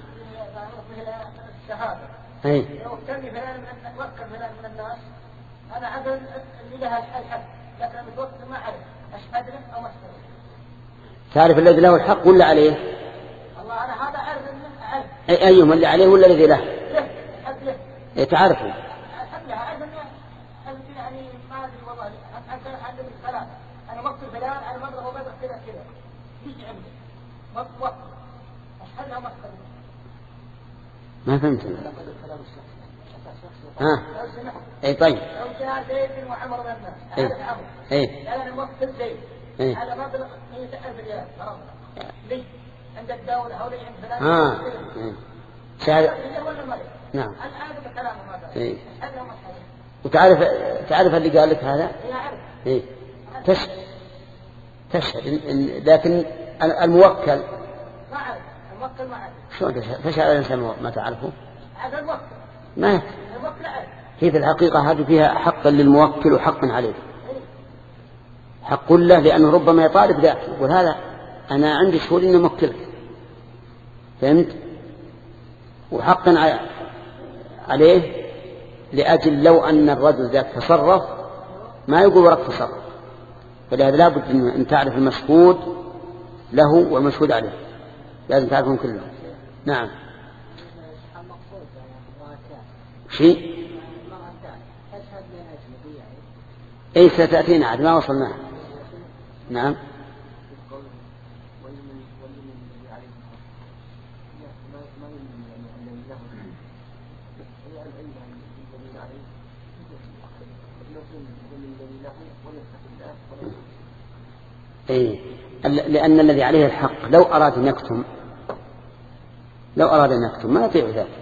أي. لو كان فلان من وكل فلان من الناس أنا عدل اللي لها الحق لكن بوقت ما أعرف أشهد له أو ما أشهد. تعرف الذي له الحق ولا عليه؟ الله أنا هذا أعرف أعرف. أي أيهم اللي عليه ولا الذي له؟ له حد له. تعرفه. الحد له أعرف إني يعني ما أدري والله أنا عندي الثلاثة أنا وقت فلان أنا مضرب ومضرب كذا كذا يجي عندي وقت وقت أشهد له ما أشهد. ما فهمت. ها. اي طيب. لو جاء زيد وعمر بن الناس. اي. اي. انا وقت زيد. اي. هذا مبلغ مئة ألف ريال فرضا. لي عند الدولة أو لي عند فلان. ها. تعرف. نعم. الآن بكلامه ماذا؟ اي. هذا ما حصل. وتعرف تعرف اللي قال لك هذا؟ اي أعرف. اي. تشهد. تشهد لكن الموكل. ما أعرف. الموكل ما أعرف. شلون تشهد؟ تشهد الإنسان ما تعرفه؟ هذا الموكل. ما الموكل أعرف. هي في الحقيقة هذه فيها حقا للموكل وحق عليه. حق له لأنه ربما يطالب ذاك يقول هذا أنا عندي شهود إني موكلك. فهمت؟ وحقا عليه لأجل لو أن الرجل ذاك تصرف ما يقول ورق تصرف. فلهذا لابد أن تعرف المشهود له والمشهود عليه لازم تعرفهم كلهم. نعم. شيء اي ستأتينا عاد ما وصلنا. نعم. اي لأن الذي عليه الحق لو أراد أن يكتم لو أراد أن يكتم ما يطيع ذلك.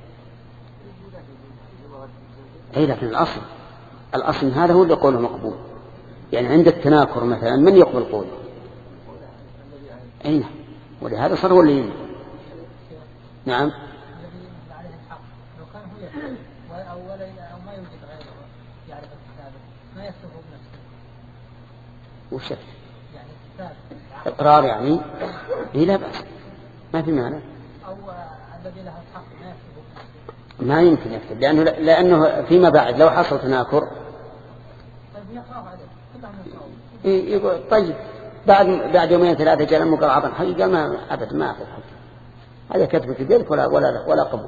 أي لكن الأصل الأصل هذا هو اللي قوله مقبول. يعني عند التناكر مثلا من يقبل قوله؟ أين؟ ولهذا صار هو اللي ينزل. نعم. وش إقرار يعني؟ إيه لا بأس ما في معنى. أو الذي له الحق ما يكتب. ما يمكن يكتب لأنه لأنه فيما بعد لو حصل تناكر. طيب يخاف عليه كلهم يخاف. إيه يقول طيب بعد بعد يومين ثلاثة جاء مقاطعة حقيقة ما أبد ما أخذ حق. هذا كتب كبير ولا ولا ولا قبول.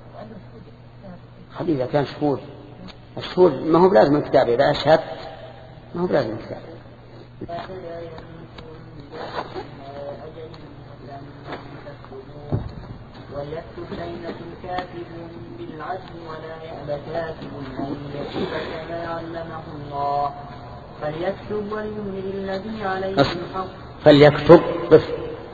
خليه إذا كان شهود. الشهود ما هو بلازم الكتابة إذا أشهد ما هو بلازم الكتابة. وليكتب بينكم كاتب بالعدل ولا يأب كاتب أن يكتب كما علمه الله فليكتب وليملل الذي عليه الحق فليكتب بس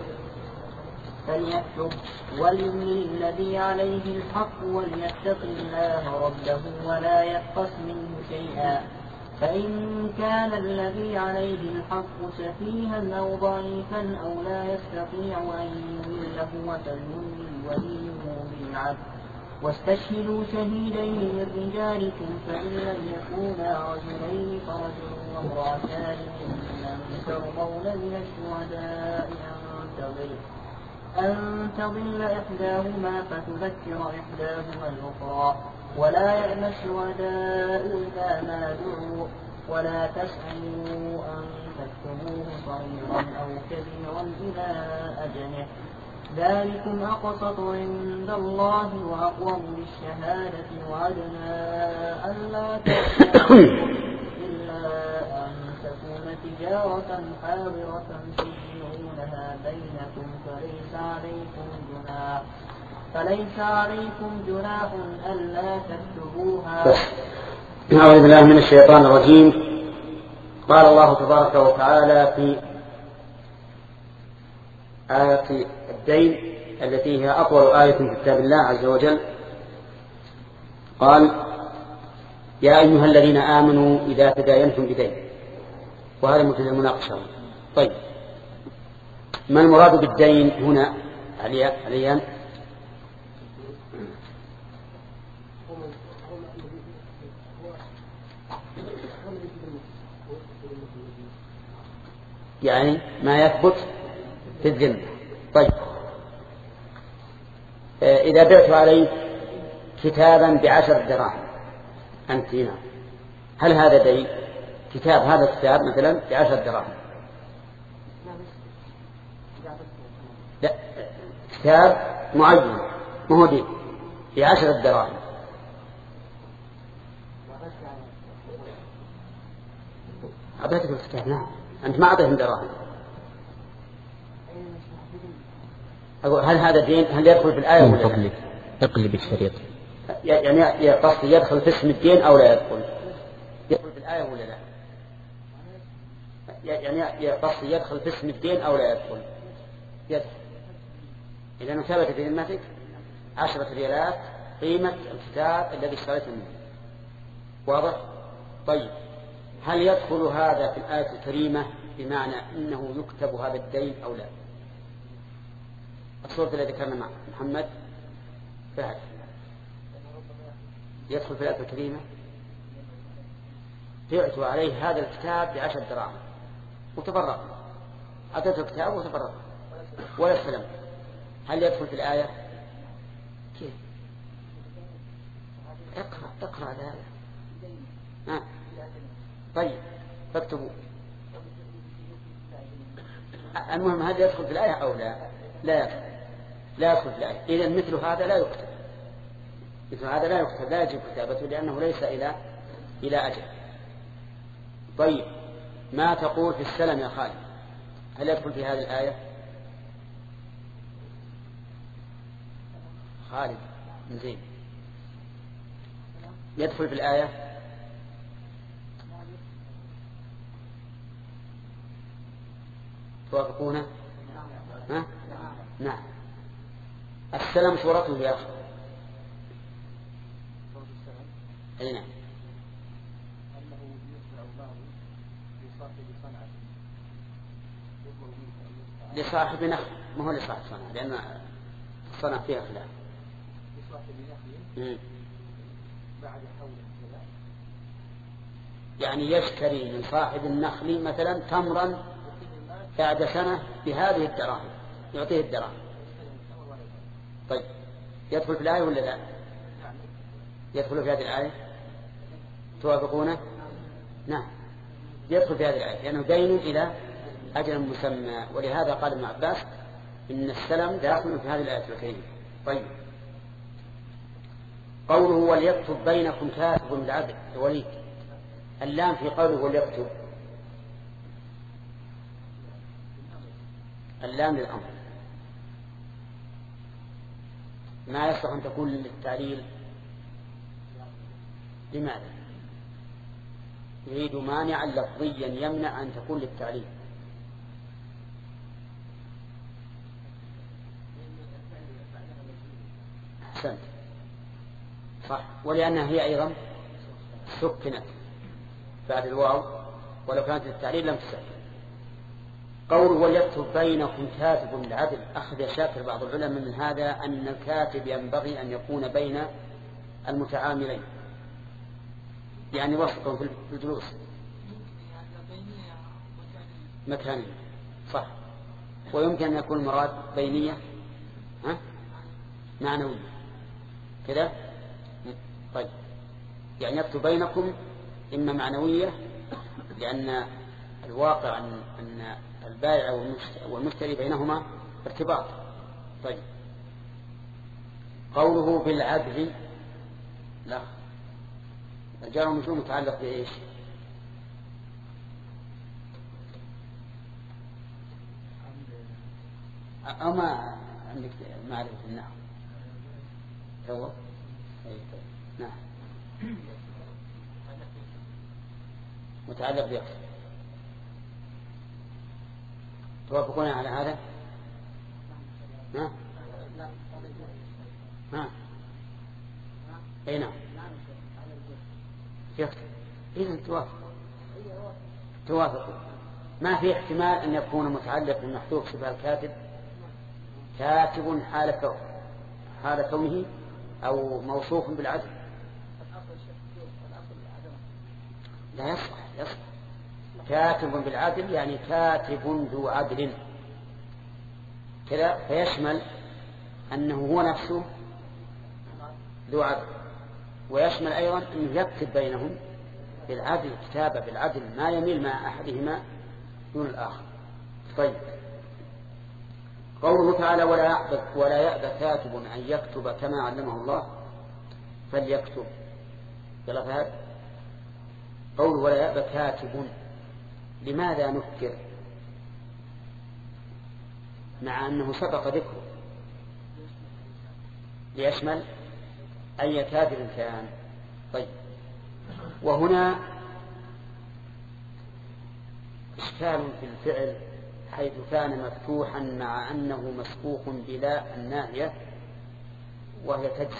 فليكتب وليملل الذي عليه الحق وليتق الله ربه ولا يبخس منه شيئا فإن كان الذي عليه الحق سفيها أو ضعيفا أو لا يستطيع أن يمله فليملل وليه بالعدل واستشهدوا شهيدين من رجالكم فإن لم يكونا رجلين فرجل وامرأتان ممن ترضون من الشهداء أن تضل أن تضل إحداهما فتذكر إحداهما الأخرى ولا يأمن الشهداء إذا ما دعوا ولا تسأموا أن تكتبوه صغيرا أو كبيرا إلى أجله ذلكم أقسط عند الله وأقوم للشهادة وعدنا ألا تأتوا إلا أن تكون تجارة حاضرة تديرونها بينكم فليس عليكم جناح فليس عليكم جناح ألا تكتبوها. أعوذ بالله من الشيطان الرجيم. قال الله تبارك وتعالى في آية الدين التي هي أطول آية في كتاب الله عز وجل قال يا أيها الذين آمنوا إذا تداينتم بدين وهذا مثل المناقشة. طيب، ما المراد بالدين هنا عليان؟ يعني ما يثبت في الذمة. طيب، إذا بعت عليك كتابا بعشر دراهم أنت هنا، هل هذا دين؟ كتاب، هذا الكتاب مثلا بعشر دراهم. لا، كتاب معين ما هو دين، بعشر دراهم. أعطيتك الكتاب. نعم، أنت ما أعطيهم دراهم. أقول هل هذا دين؟ هل يدخل في الآية ولا لا؟ اقلب الشريط. يعني قصدي يدخل في اسم الدين أو لا يدخل؟ يدخل في الآية ولا لا؟ يعني قصدي يدخل في اسم الدين أو لا يدخل؟ يدخل. إذا ثبت في ذمتك عشرة ريالات قيمة الكتاب الذي اشتريته منه. واضح؟ طيب، هل يدخل هذا في الآية الكريمة بمعنى أنه يكتب هذا الدين أو لا؟ الصورة التي ذكرنا مع محمد فهد يدخل في الآية الكريمة. بعت عليه هذا الكتاب بعشر دراهم وتفرق، أعطيته الكتاب وتفرق ولا سلم، هل يدخل في الآية؟ كيف؟ اقرأ اقرأ هذا. آه. طيب، فاكتبوا. المهم هل يدخل في الآية أو لا؟ لا يدخل. لا يدخل في الآية. إذن مثل هذا لا يكتب، مثل هذا لا يكتب، لا يجب كتابته لأنه ليس إلى إلى أجل. طيب، ما تقول في السلم يا خالد؟ هل يدخل في هذه الآية؟ خالد زين، يدخل في الآية؟ توافقونه؟ ها؟ نعم. السلم صورته يا أخي. أي نعم. لصاحب نخل، ما هو لصاحب صنع، لأن الصنع فيها خلاف. بعد حول يعني يشتري من صاحب النخل مثلا تمرا بعد سنة بهذه الدراهم، يعطيه الدراهم. طيب، يدخل في الآية ولا لا؟ يدخل في هذه الآية؟ توافقونه؟ نعم، يدخل في هذه الآية لأنه دين إلى أجل مسمى، ولهذا قال ابن عباس إن السلم داخل في هذه الآية الكريمة. طيب، قوله وليكتب بينكم كاتب بالعدل. وليد، اللام في قوله وليكتب، اللام للأمر، ما يصح أن تكون للتعليل. لماذا؟ يريد مانعا لفظيا يمنع أن تكون للتعليل. أحسنت، صح، ولأنها هي أيضا سكنت بعد الواو، ولو كانت للتعليل لم تسكن. قول وليكتب بينكم كاتب بالعدل، أخذ شاكر بعض العلماء من هذا أن الكاتب ينبغي أن يكون بين المتعاملين، يعني وسط في الجلوس مكانية، صح، ويمكن أن يكون مراد بينية ها معنوية كذا. طيب، يعني يكتب بينكم إما معنوية لأن الواقع أن البائع والمشتري بينهما ارتباط. طيب، قوله بالعدل، لا، الجار والمجرور متعلق بإيش؟ أو ما عندك معرفة النحو؟ هو نعم، متعلق بيكتب. توافقون على هذا؟ ها؟ ها؟ أي نعم، يكتب. إذن توافق، توافقوا. ما في احتمال أن يكون متعلق بالمحذوف شبه الكاتب كاتب حال كونه حال كونه أو موصوف بالعدل. لا يصلح يصلح كاتب بالعدل يعني كاتب ذو عدل كذا، فيشمل أنه هو نفسه ذو عدل، ويشمل أيضا أنه يكتب بينهم بالعدل، كتابة بالعدل ما يميل مع أحدهما دون الآخر. طيب قوله تعالى ولا يأبى ولا يأبى كاتب أن يكتب كما علمه الله فليكتب. يلا فهد قوله ولا يأبى كاتب، لماذا نذكر مع أنه سبق ذكره؟ ليشمل أي كاتب كان. طيب وهنا إشكال في الفعل حيث كان مفتوحا مع أنه مسبوق بلا الناهية وهي تجزم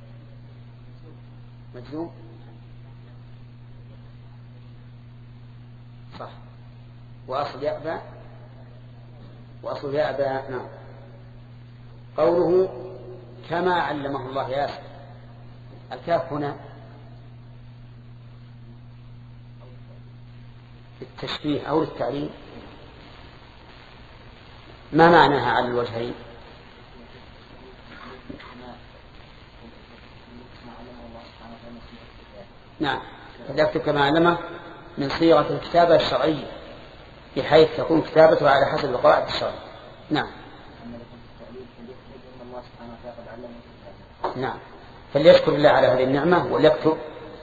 مجزوم صح، وأصل يأبى وأصل يأبى نعم. قوله كما علمه الله ياسر، الكاف هنا للتشبيه أو للتعليم، ما معناها على الوجهين؟ نعم فليكتب كما علمه من صيغة الكتابة الشرعية بحيث تكون كتابته على حسب القواعد الشرعية. نعم نعم فليشكر الله على هذه النعمة وليكتب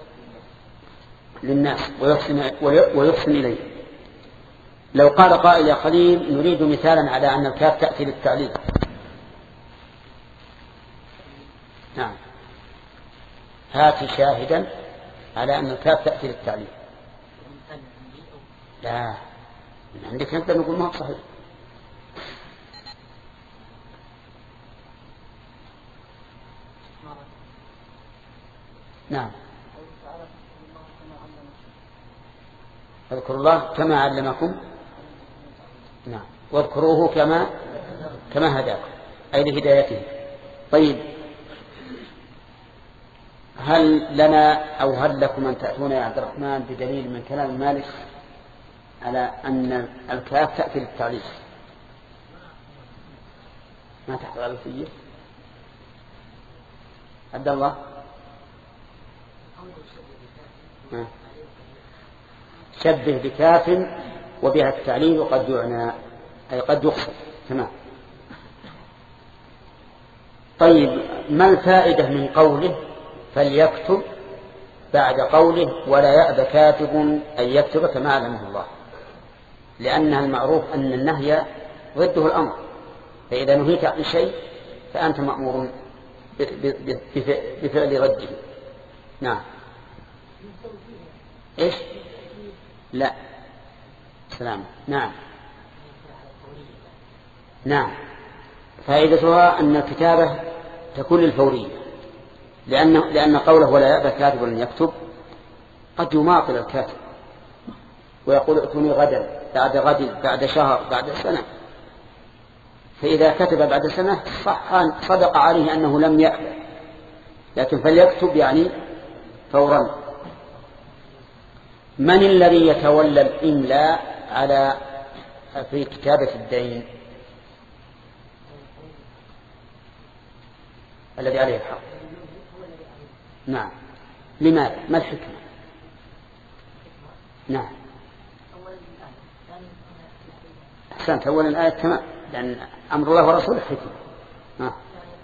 للناس ويحسن, ويحسن إليه. لو قال قائل يا خليل نريد مثالا على أن الكاف تأتي للتعليل. نعم هات شاهدا على أن الكاف تأتي للتعليل. لا من عندك أنت نقول ما هو صحيح. نعم اذكروا الله كما علمكم. نعم واذكروه كما كما هداكم أي لهدايته. طيب هل لنا أو هل لكم أن تأتون يا عبد الرحمن بدليل من كلام مالك على أن الكاف تأتي للتعليل؟ ما تحت الألفية عبد الله ها. شبه بكاف وبها التعليل قد يعنى أي قد يقصد. تمام. طيب ما الفائدة من قوله فليكتب بعد قوله ولا يأبى كاتب أن يكتب كما علمه الله؟ لأنها المعروف أن النهي ضده الأمر، فإذا نهيت عن شيء فأنت مأمور بفعل رده. نعم إيش لا سلام. نعم نعم فائدتها أن الكتابة تكون للفورية، لأن لأن قوله ولا يأبى كاتب أن يكتب قد يماطل الكاتب ويقول ائتوني غدا بعد غد بعد شهر بعد سنة، فإذا كتب بعد سنة صح صدق عليه أنه لم يأبى، لكن فليكتب يعني فورا. من الذي يتولى الإملاء على في كتابة الدين؟ الذي عليه الحق. نعم لماذا؟ ما الحكمة؟ نعم أحسنت أولا الآية تمام، لأن أمر الله ورسوله حكمة. آه.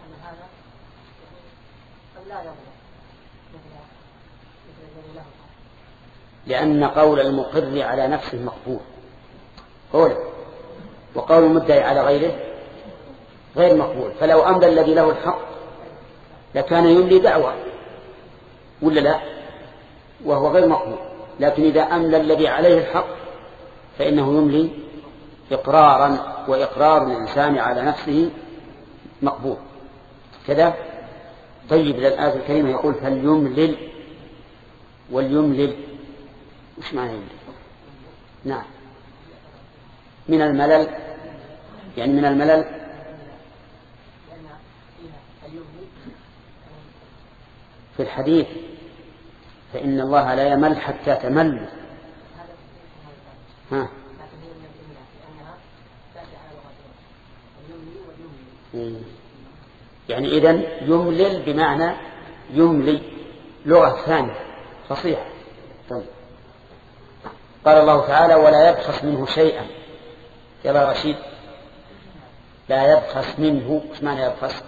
لأن قول المقر على نفسه مقبول قوله، وقول المدعي على غيره غير مقبول. فلو أملى الذي له الحق لكان يملي دعوة ولا لا، وهو غير مقبول. لكن إذا أملى الذي عليه الحق فإنه يملي إقرارا، وإقرار الإنسان على نفسه مقبول كذا. طيب للآية الكريمة يقول فليملل، واليملل وش معنى يملل؟ نعم من الملل، يعني من الملل في الحديث، فإن الله لا يمل حتى تمل. ها. يعني إذن يملل بمعنى يملي، لغة ثانية فصيحة. طيب. قال الله تعالى ولا يبخس منه شيئا. يا رشيد، لا يبخس منه، ايش معنى يبخس؟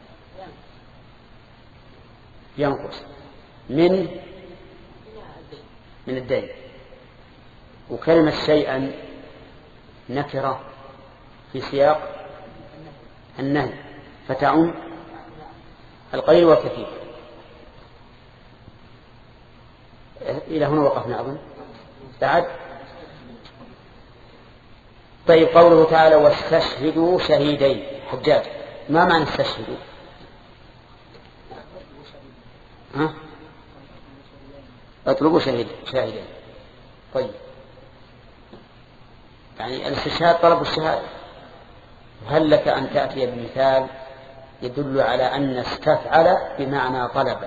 ينقص من من الدين. وكلمة شيئا نكرة في سياق النهي فتعم القليل والكثير. إلى هنا وقفنا أظن بعد. طيب قوله تعالى واستشهدوا شهيدين. حجاج، ما معنى استشهدوا؟ ها؟ اطلبوا شهيد شاهدين. طيب، يعني الاستشهاد طلب الشهادة. هل لك أن تأتي بمثال يدل على أن استفعل بمعنى طلب؟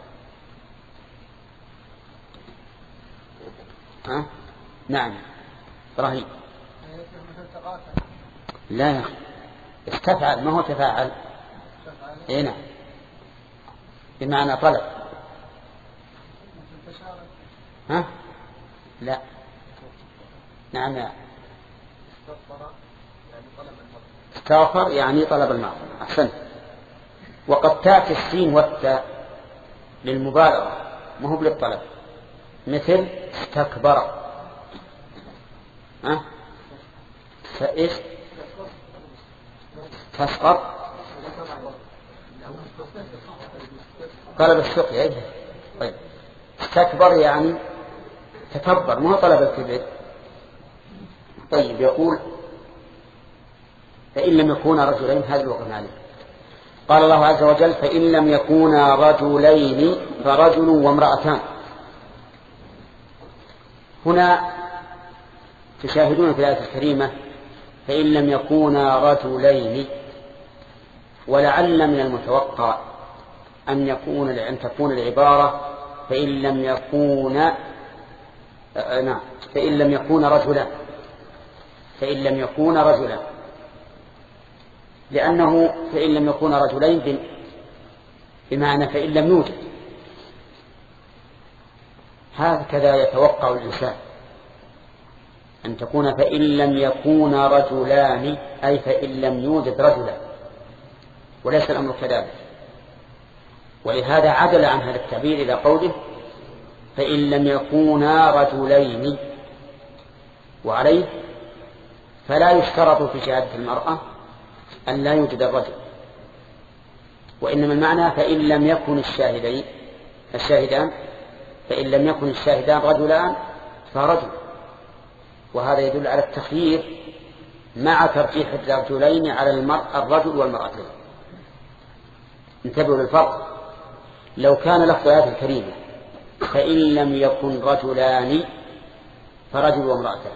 ها؟ نعم إبراهيم. لا يا أخي، استفعل ما هو تفاعل. اي نعم، بمعنى طلب. ها؟ لا. نعم يا استغفر يعني طلب المغفرة. أحسنت. وقد تأتي السين والتاء للمبالغة ما هو للطلب، مثل استكبر. ها؟ فإيش؟ فاسقط طلب السقيا. أيه؟ طيب، استكبر يعني تكبر، ما هو طلب الكبر. طيب، يقول فإن لم يكونا رجلين، هذا الوقف عليه. قال الله عز وجل فإن لم يكونا رجلين فرجل وامرأتان. هنا تشاهدون في الآية الكريمة فإن لم يكونا رجلين، ولعل من المتوقع أن يكون أن تكون العبارة فإن لم يكون آه نعم فإن لم يكون رجلا فإن لم يكون رجلا لأنه فإن لم يكون رجلين بمعنى فإن لم يوجد. هكذا يتوقع الإنسان أن تكون فإن لم يكون رجلان، أي فإن لم يوجد رجلا، وليس الأمر كذلك. ولهذا عدل عن هذا التعبير إلى قوله فإن لم يكونا رجلين. وعليه فلا يشترط في شهادة المرأة أن لا يوجد الرجل، وإنما المعنى فإن لم يكن الشاهدين الشاهدان فإن لم يكن الشاهدان رجلان فرجل. وهذا يدل على التخيير مع ترجيح الرجلين على المرأة الرجل والمرأتين. انتبهوا للفرق. لو كان لفظ الآية الكريمة فإن لم يكن رجلان فرجل وامرأتان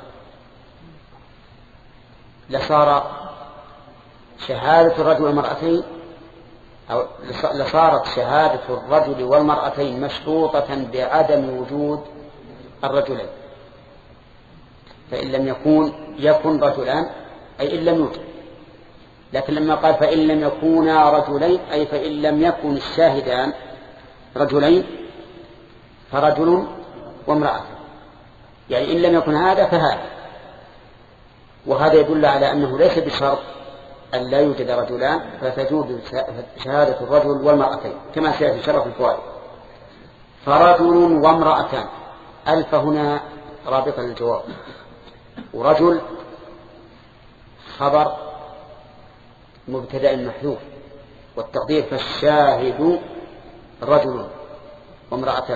لصار شهادة الرجل والمرأتين أو لصارت شهادة الرجل والمرأتين مشروطة بعدم وجود الرجلين. فإن لم يكون يكن رجلان أي إن لم يوجد. لكن لما قال فإن لم يكونا رجلين أي فإن لم يكن الشاهدان رجلين فرجل وامرأة، يعني إن لم يكن هذا فهذا. وهذا يدل على أنه ليس بشرط أن لا يوجد رجلان، فتجوز شهادة الرجل والمرأتين كما سيأتي شرف الفوائد. فرجل وامرأتان، ألف هنا رابطة للجواب. ورجل خبر مبتدأ محذوف، والتقدير فالشاهد رجل وامرأتان.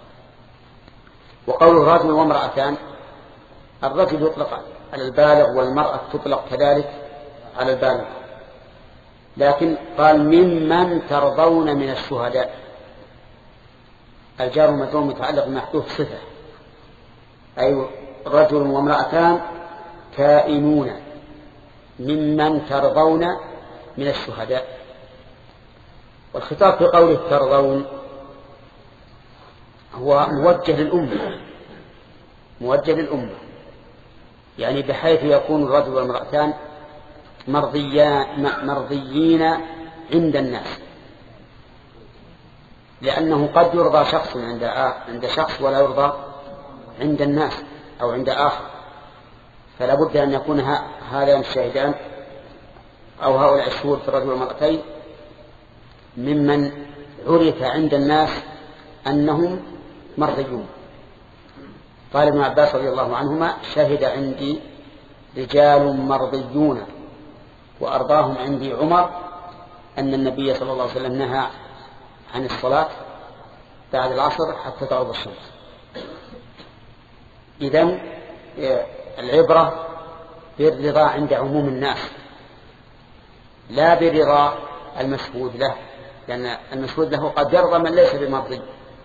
وقوله رجل وامرأتان، الرجل يطلق على البالغ والمرأة تطلق كذلك على البالغ، لكن قال ممن ترضون من الشهداء. الجار والمجرور متعلق بمحذوف صفة، أي رجل وامرأتان كائنون ممن ترضون من الشهداء. والخطاب في قوله ترضون هو موجه للأمة، موجه للأمة يعني بحيث يكون الرجل والمرأتان مرضيين عند الناس، لأنه قد يرضى شخص عند عند شخص ولا يرضى عند الناس أو عند آخر، فلا بد أن يكون هذان الشاهدان أو هؤلاء الشهود في الرجل والمرأتين ممن عرف عند الناس أنهم مرضيون. قال ابن عباس رضي الله عنهما شهد عندي رجال مرضيون وأرضاهم عندي عمر أن النبي صلى الله عليه وسلم نهى عن الصلاة بعد العصر حتى تغرب الشمس. إذن العبرة بالرضا عند عموم الناس لا برضا المشهود له، لأن المشهود له قد يرضى من ليس بمرضي.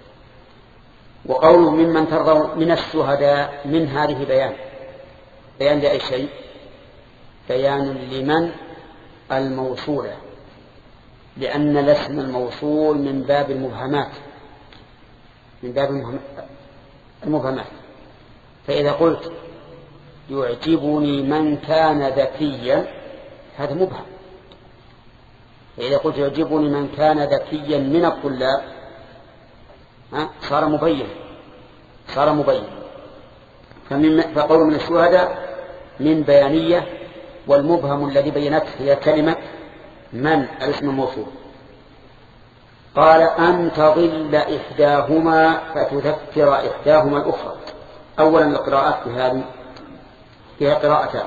وقوله ممن ترضى من الشهداء من هذه بيان بيان لأي شيء؟ بيان لمن الموصولة، لأن الاسم الموصول من باب المبهمات من باب المبهمات. فإذا قلت يعجبني من كان ذكيا هذا مبهم، فإذا قلت يعجبني من كان ذكيا من الطلاب صار مبين صار مبين فقول من الشهداء من بيانية، والمبهم الذي بينته هي كلمة من الاسم الموصول. قال أن تضل إحداهما فتذكر إحداهما الأخرى. أولا القراءات في هذه فيها قراءتان،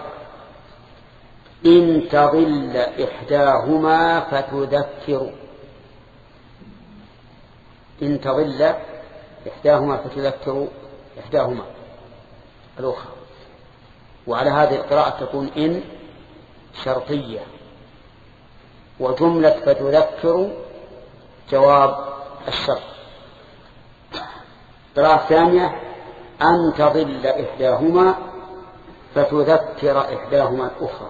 إن تضل إحداهما فتذكر، إن تضل إحداهما فتذكر إحداهما الأخرى. وعلى هذه القراءة تكون إن شرطية، وجملة فتذكر جواب الشرط. قراءة ثانية أن تضل إحداهما فتذكر إحداهما الأخرى،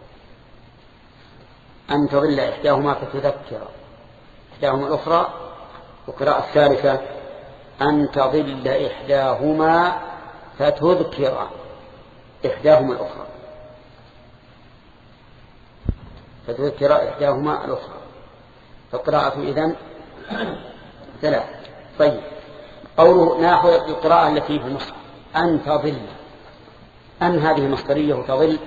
أن تضل إحداهما فتذكر إحداهما الأخرى. وقراءة الثالثة أن تضل إحداهما فتذكر إحداهما الأخرى فتذكر إحداهما الأخرى. فالقراءة إذن ثلاث. طيب قوله نأخذ القراءة التي في المصحف أن تضل، أن هذه مصدرية وتضل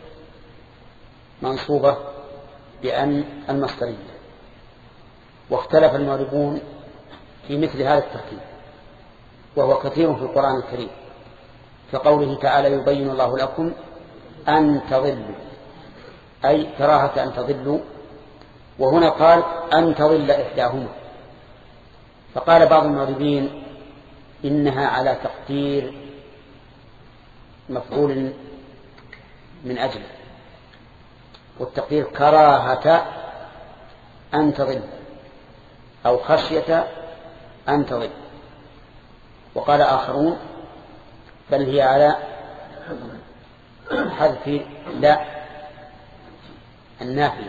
منصوبة بأن المصدرية. واختلف المعربون في مثل هذا الترتيب وهو كثير في القرآن الكريم، كقوله تعالى يبين الله لكم أن تضلوا، أي كراهة أن تضلوا. وهنا قال أن تضل إحداهما، فقال بعض المعربين إنها على تقدير مفعول من أجله، والتقدير كراهة أن تضل أو خشية أن تضل. وقال آخرون بل هي على حذف لا النافية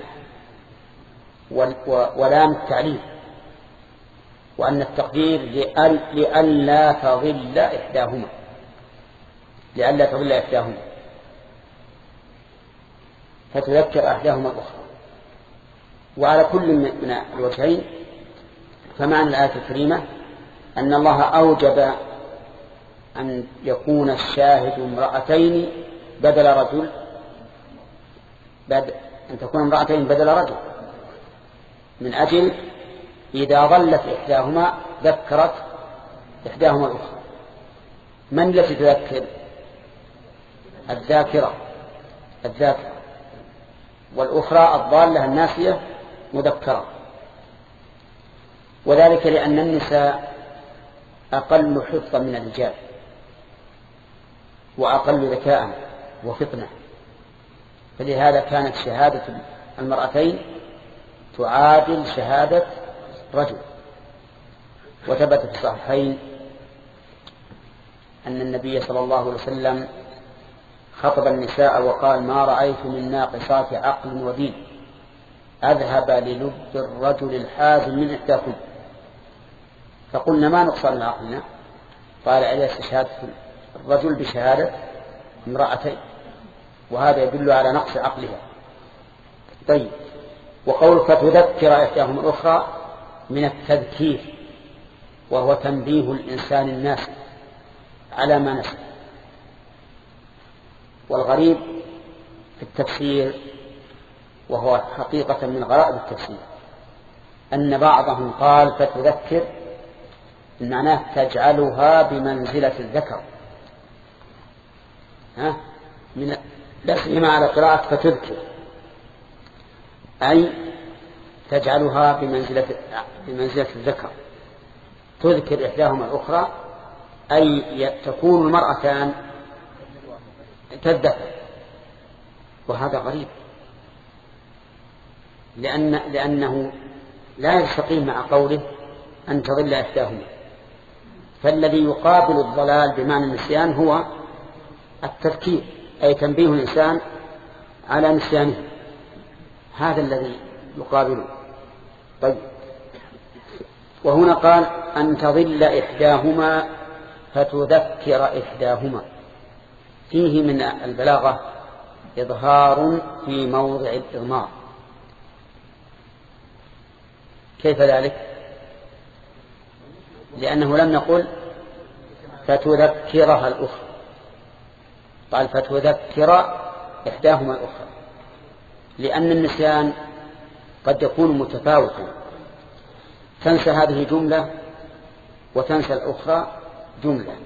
ولام التعليل، وأن التقدير لئلا تضل إحداهما لئلا تضل إحداهما فتذكر إحداهما الأخرى. وعلى كل من الوجهين فمعنى الآية الكريمة أن الله أوجب أن يكون الشاهد امرأتين بدل رجل، بدل أن تكون امرأتين بدل رجل، من أجل إذا ظلت إحداهما ذكرت إحداهما الأخرى. من التي تذكر؟ الذاكرة الذاكرة والأخرى الضالة الناسية مذكرة. وذلك لأن النساء أقل حفظا من الرجال وأقل ذكاء وفطنة، فلهذا كانت شهادة المرأتين تعادل شهادة رجل. وثبت في الصحيحين أن النبي صلى الله عليه وسلم خطب النساء وقال ما رأيت من ناقصات عقل ودين أذهب للب الرجل الحازم من إحداكم. فقلنا ما نقصر عقلنا؟ قال عليه استشهاد الرجل بشهادة امرأتين، وهذا يدل على نقص عقلها. طيب، وقول فتذكر إحداهما الأخرى من التذكير، وهو تنبيه الإنسان الناس على ما نسى. والغريب في التفسير، وهو حقيقة من غرائب التفسير، أن بعضهم قال فتذكر معناه تجعلها بمنزلة الذكر، ها من لا سيما على قراءة فتذكر، أي تجعلها بمنزلة بمنزلة الذكر، تذكر إحداهما الأخرى، أي تكون المرأتان تذكر. وهذا غريب، لأن لأنه لا يستقيم مع قوله أن تضل إحداهما. فالذي يقابل الضلال بمعنى النسيان هو التذكير، أي تنبيه الإنسان على نسيانه، هذا الذي يقابله. طيب، وهنا قال أن تضل إحداهما فتذكر إحداهما، فيه من البلاغة إظهار في موضع الإضمار. كيف ذلك؟ لأنه لم نقل فتذكرها الأخرى، قال فتذكر إحداهما الأخرى، لأن النسيان قد يكون متفاوتا، تنسى هذه جملة وتنسى الأخرى جملة،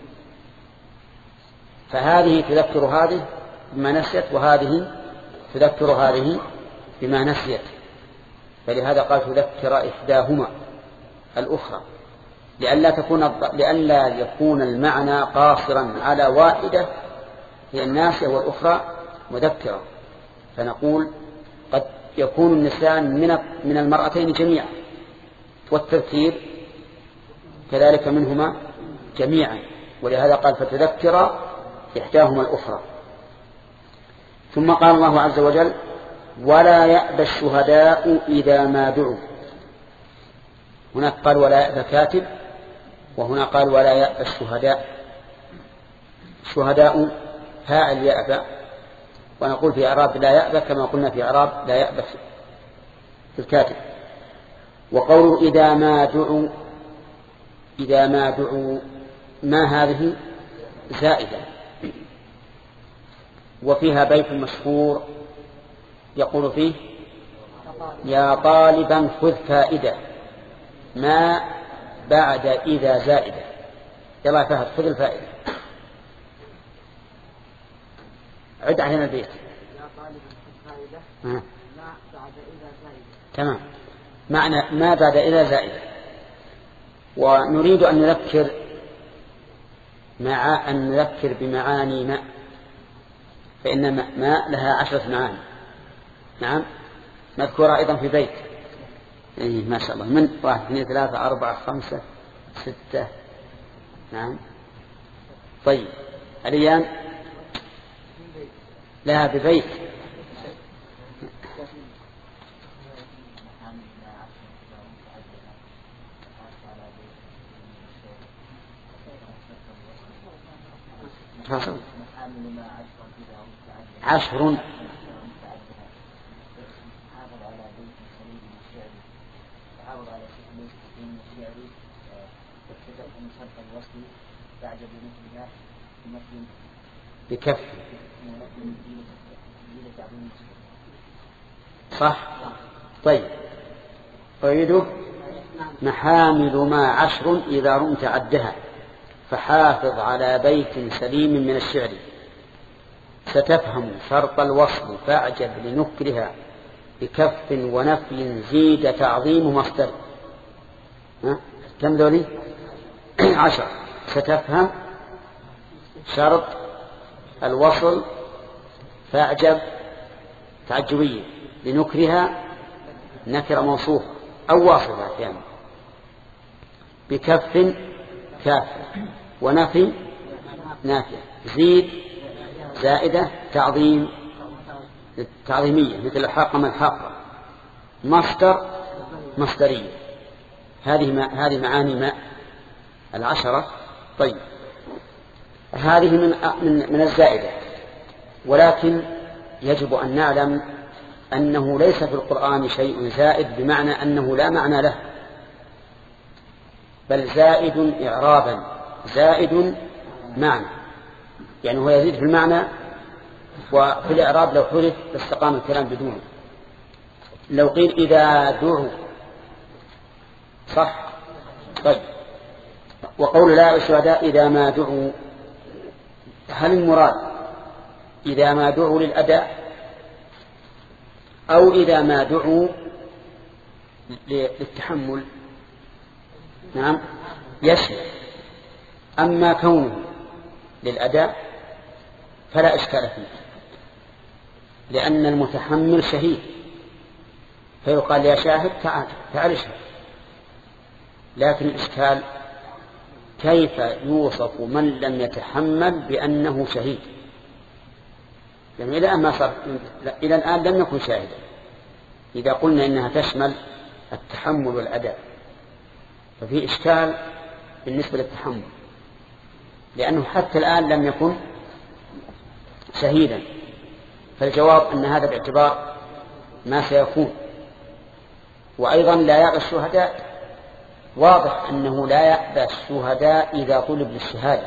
فهذه تذكر هذه بما نسيت، وهذه تذكر هذه بما نسيت، فلهذا قال تذكر إحداهما الأخرى، لئلا تكون لئلا يكون المعنى قاصرا على واحدة هي الناسية والأخرى مذكرة. فنقول قد يكون النسيان من من المرأتين جميعا، والتذكير كذلك منهما جميعا، ولهذا قال فتذكر إحداهما الأخرى. ثم قال الله عز وجل ولا يأبى الشهداء إذا ما دعوا. هناك قال ولا يأبى كاتب، وهنا قال ولا يأبى الشهداء. الشهداء فاعل يأبى، ونقول في إعراب لا يأبى كما قلنا في إعراب لا يأبى في الكاتب. وقول إذا ما دعوا، إذا ما دعوا ما هذه زائدة، وفيها بيت مشهور يقول فيه يا طالبا خذ فائدة، ما بعد إذا زائدة. يلا فهد خذ الفائدة، عد علينا البيت. يا طالبا خذ فائدة ما بعد إذا زائدة. تمام، معنى ما بعد إذا زائدة. ونريد أن نذكر مع أن نذكر بمعاني ماء، فإن ماء لها عشرة معاني. نعم، مذكورة أيضا في بيت. إيه ما شاء الله، من واحد اثنين ثلاثة أربعة خمسة ستة. نعم. طيب اليان لها ببيت. فصل عشر بكف. صح. طيب قيده محامل ما عشر إذا رمت عدها، فحافظ على بيت سليم من الشعر، ستفهم شرط الوصل فاعجب لنكرها، بكف ونفي زيد تعظيم مصدر. كم ذولي؟ عشر. ستفهم شرط الوصل فاعجب تعجبية، لنكرها نكر موصوف أو واصفة يعني، بكف كاف، ونفي نافية، زيد زائدة تعظيم تعظيمية مثل حاقم الحاقة. مصدر مصدرية. هذه ما هذه معاني ما العشرة. طيب هذه من من من الزائدة، ولكن يجب أن نعلم أنه ليس في القرآن شيء زائد بمعنى أنه لا معنى له، بل زائد إعرابا زائد معنى، يعني هو يزيد في المعنى وفي الإعراب لو حذف لاستقام الكلام بدونه. لو قيل إذا دعوا صح. طيب وقول لا الشهداء إذا ما دعوا، هل المراد إذا ما دعوا للأداء أو إذا ما دعوا للتحمل؟ نعم يشمل. أما كونه للأداء فلا إشكال فيه، لأن المتحمل شهيد فيقال يا شاهد تعال تعال اشهد. لكن الإشكال كيف يوصف من لم يتحمل بأنه شهيد؟ لأنه إلى الآن ما صار، إلى الآن لم يكن شاهدا. إذا قلنا إنها تشمل التحمل والأداء ففي إشكال بالنسبة للتحمل، لأنه حتى الآن لم يكن شهيدا. فالجواب أن هذا باعتبار ما سيكون. وأيضا لا يأبى الشهداء، واضح أنه لا يأبى الشهداء إذا طلب للشهادة،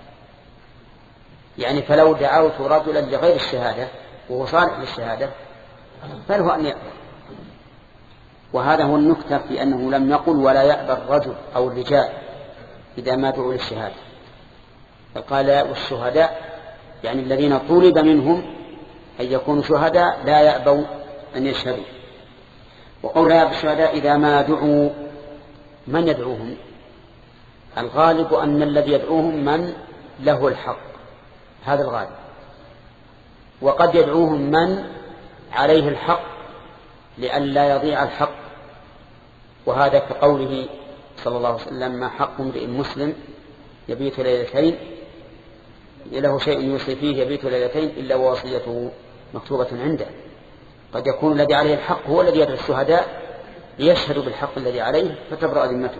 يعني فلو دعوت رجلا لغير الشهادة وهو صالح للشهادة فله أن يأبى. وهذا هو النكتة في أنه لم يقل ولا يأبى الرجل أو الرجال إذا ما دعوا للشهادة، فقال والشهداء يعني الذين طلب منهم أن يكونوا شهداء لا يأبوا أن يشهدوا. وقول لا يأبى الشهداء إذا ما دعوا، من يدعوهم؟ الغالب أن الذي يدعوهم من له الحق، هذا الغالب. وقد يدعوهم من عليه الحق لئلا يضيع الحق، وهذا كقوله صلى الله عليه وسلم ما حق امرئ مسلم يبيت ليلتين له شيء يوصي فيه يبيت ليلتين إلا ووصيته مكتوبة عنده. قد يكون الذي عليه الحق هو الذي يدعو الشهداء ليشهدوا بالحق الذي عليه فتبرأ ذمته.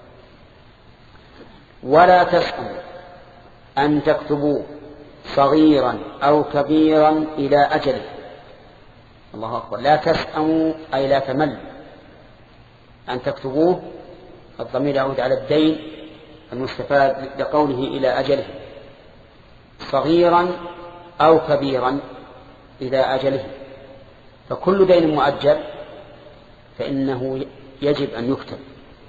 ولا تسأموا أن تكتبوا صغيرا أو كبيرا إلى أجله. الله أكبر. لا تسأموا أي لا تمل أن تكتبوه. الضمير يعود على الدين المستفاد لقوله إلى أجله، صغيرا أو كبيرا إلى أجله. فكل دين مؤجل فإنه يجب أن يكتب،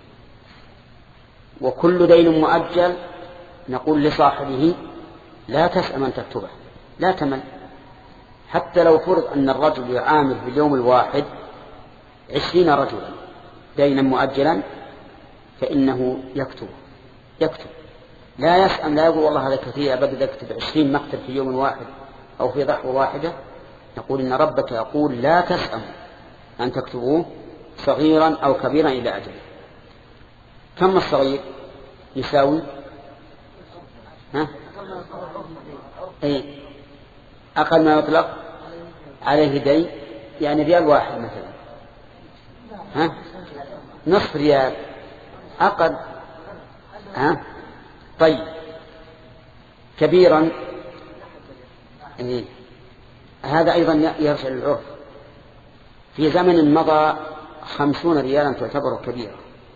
وكل دين مؤجل نقول لصاحبه لا تسأم أن تكتبه، لا تمل. حتى لو فرض أن الرجل يعامل في اليوم الواحد عشرين رجلا دينا مؤجلا فإنه يكتب يكتب لا يسأم، لا يقول والله هذا كثير أبدا أكتب عشرين مكتب في يوم واحد أو في ضحوة واحدة. نقول إن ربك يقول لا تسأم أن تكتبوه صغيرا أو كبيرا إلى أجل. كم الصغير يساوي؟ ها؟ أي أقل ما يطلق عليه دين، يعني ريال واحد مثلا، ها؟ نصف ريال أقل، ها؟ طيب كبيرا إيه؟ هذا أيضا يرجع للعرف. في زمن مضى خمسون ريالا تعتبر كبيرة،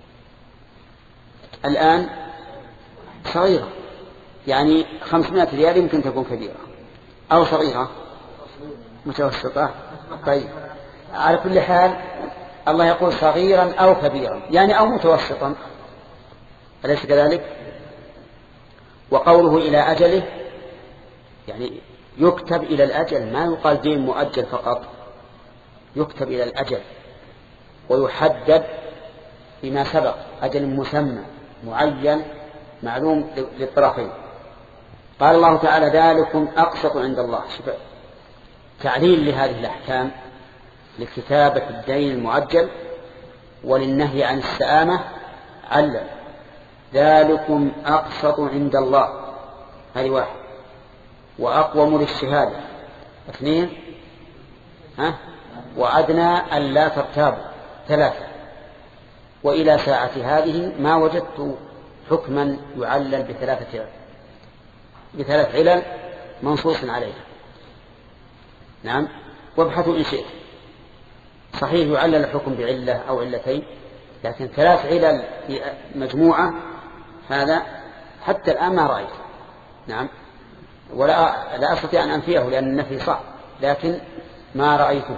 الآن صغيرة، يعني خمسمائة ريال يمكن تكون كبيرة أو صغيرة متوسطة. طيب على كل حال الله يقول صغيرا أو كبيرا يعني أو متوسطا، أليس كذلك؟ وقوله إلى أجله يعني يكتب إلى الأجل، ما يقال دين مؤجل فقط، يكتب إلى الأجل ويحدد بما سبق أجل مسمى معين معلوم للطرفين. قال الله تعالى ذلكم أقسط عند الله. تعليل لهذه الأحكام لكتابة الدين المؤجل وللنهي عن السآمة علم ذلكم أقسط عند الله، هذه واحد. وأقوم للشهادة اثنين، ها؟ وأدنى ألا ترتابوا ثلاثة. وإلى ساعة هذه ما وجدت حكما يعلل بثلاثة بثلاث علل منصوص عليها. نعم، وابحثوا إن شئت. صحيح يعلل الحكم بعلة أو علتين، لكن ثلاث علل في مجموعة هذا حتى الآن ما رأيت. نعم، ولا لا أستطيع أن أنفيه لأن النفي صعب، لكن ما رأيته.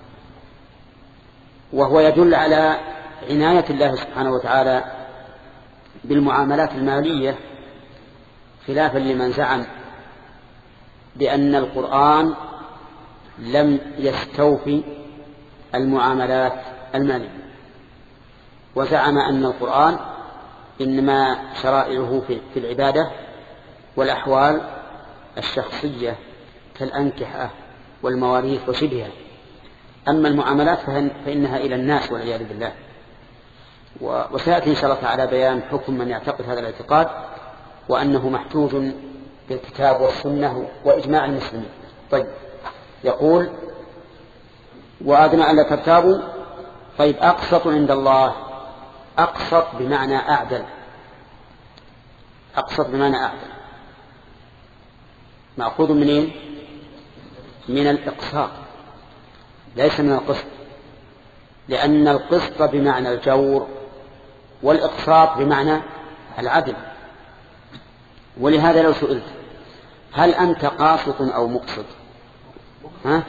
وهو يدل على عناية الله سبحانه وتعالى بالمعاملات المالية، خلافا لمن زعم بأن القرآن لم يستوفي المعاملات المالية، وزعم أن القرآن إنما شرائعه في العبادة والأحوال الشخصية كالأنكحة والمواريث وشبهها، أما المعاملات فإنها إلى الناس والعياذ بالله. وسيأتي إن شاء الله تعالى بيان حكم من يعتقد هذا الاعتقاد، وأنه محجوج بالكتاب والسنة وإجماع المسلمين. طيب، يقول وأدنى ألا ترتابوا. طيب، أقسط عند الله، أقسط بمعنى أعدل، أقسط بمعنى أعدل مأخوذ منين؟ من الإقساط ليس من القسط، لأن القسط بمعنى الجور والإقساط بمعنى العدل. ولهذا لو سئلت هل أنت قاسط أو مقسط؟ ها؟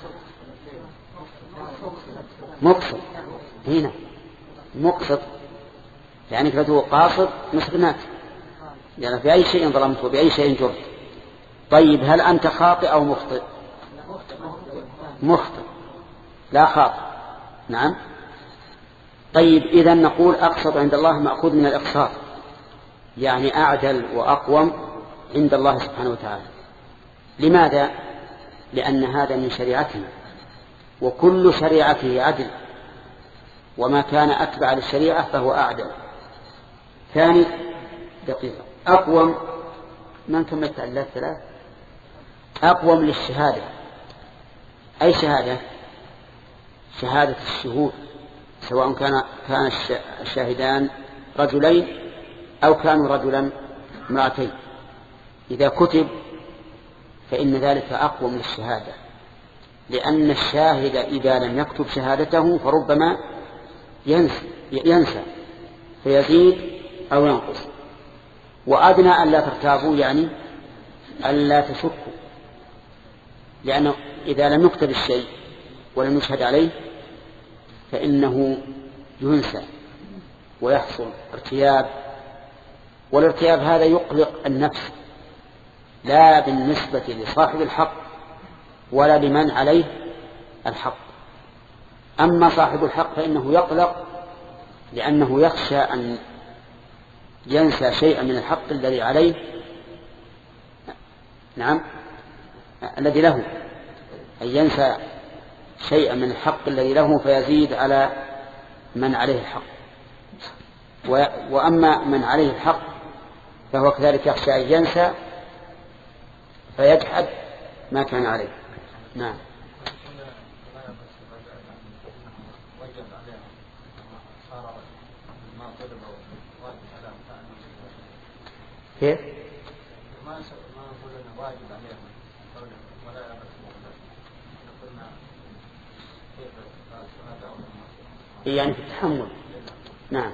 مقسط. هنا مقسط يعني كذا قاسط مسلمات، يعني في أي شيء ظلمت وبأي شيء جرت. طيب، هل أنت خاطئ أو مخطئ؟ مخطئ لا خاطئ. نعم. طيب، إذا نقول أقسط عند الله مأخوذ من الإقساط، يعني أعدل وأقوم عند الله سبحانه وتعالى. لماذا؟ لأن هذا من شريعته، وكل شريعته عدل، وما كان أتبع للشريعة فهو أعدل. ثاني دقيقة، أقوم من كملت على ثلاث، أقوم للشهادة. أي شهادة؟ شهادة الشهود، سواء كان كان الشاهدان رجلين أو كانوا رجلا امرأتين. إذا كتب فإن ذلك أقوم للشهادة، لأن الشاهد إذا لم يكتب شهادته فربما ينسى, ينسى فيزيد أو ينقص. وأدنى ألا ترتابوا يعني ألا تشكوا، لأنه إذا لم يكتب الشيء ولم يشهد عليه فإنه ينسى ويحصل ارتياب، والارتياب هذا يقلق النفس، لا بالنسبة لصاحب الحق ولا لمن عليه الحق. أما صاحب الحق فإنه يقلق لأنه يخشى أن ينسى شيئا من الحق الذي عليه، نعم الذي له، أن ينسى شيئا من الحق الذي له فيزيد على من عليه الحق. وأما من عليه الحق فهو كذلك يخشى أن ينسى فيجحد ما كان عليه. نعم. كيف؟ يعني في التحمل. نعم.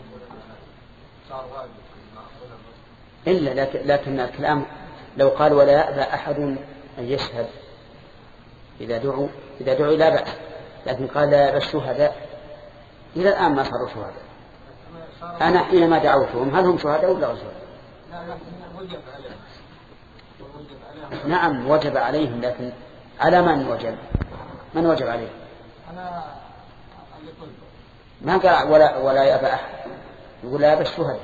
إلا لكن الكلام لو قال ولا يأبى أحد أن يشهد إذا دعوا إذا دعوا لا بأس، لكن قال لا يأبى الشهداء، إلى الآن ما صاروا شهداء. أنا حينما دعوتهم هل هم شهداء ولا غير شهداء؟ نعم وجب عليهم، لكن على من وجب؟ من وجب عليه؟ ما قال ولا ولا يأبى أحد، يقول لا يأبى الشهداء.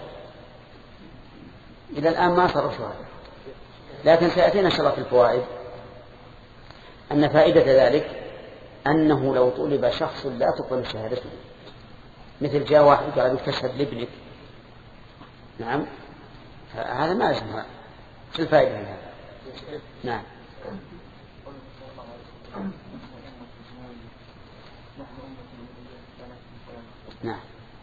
إلى الآن ما صاروا شهداء، لكن سيأتينا إن شاء الله في الفوائد أن فائدة ذلك أنه لو طلب شخص لا تقبل شهادته، مثل جاء واحد قال لك تشهد لابنك، نعم هذا ما يسمى، شو الفائدة من هذا؟ نعم. نعم.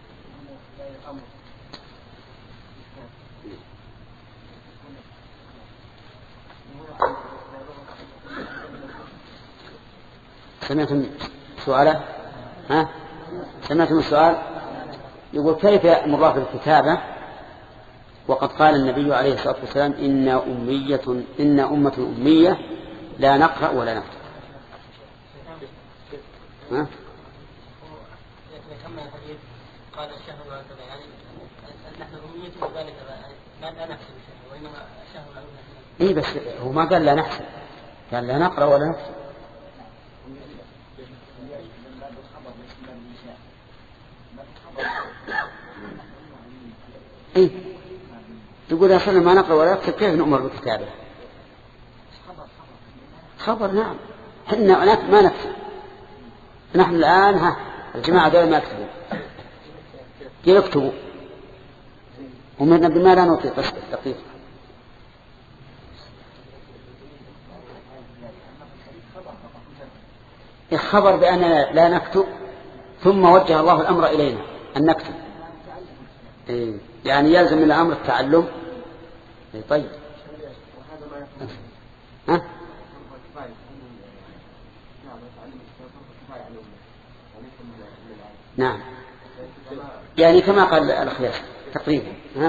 سمعتم سؤاله؟ ها؟ سمعتم السؤال؟ يقول كيف يأمر الله بالكتابة وقد قال النبي عليه الصلاة والسلام إن أمية إن أمة أمية لا نقرأ ولا نكتب. ها؟ قال الشهر هكذا يعني نحن أمية وذلك لا لا نحسب الشهر وإنما الشهر معلوم. إيه بس هو ما قال لا نحسب، قال لا نقرأ ولا نكتب. إيه تقول يا صلى ما نقرأ ولا نكتب كيف نؤمر بالكتابة؟ خبر. نعم حنا ما نكتب، نحن الآن ها الجماعة دول ما يكتبون، يكتبوا ومن بما لا نطيق الدقيق. الخبر بأننا لا نكتب ثم وجه الله الأمر إلينا أن نكتب. إيه يعني يلزم من الأمر التعلم. إيه طيب. ها؟ نعم يعني كما قال الأخيار تقريبا. ها؟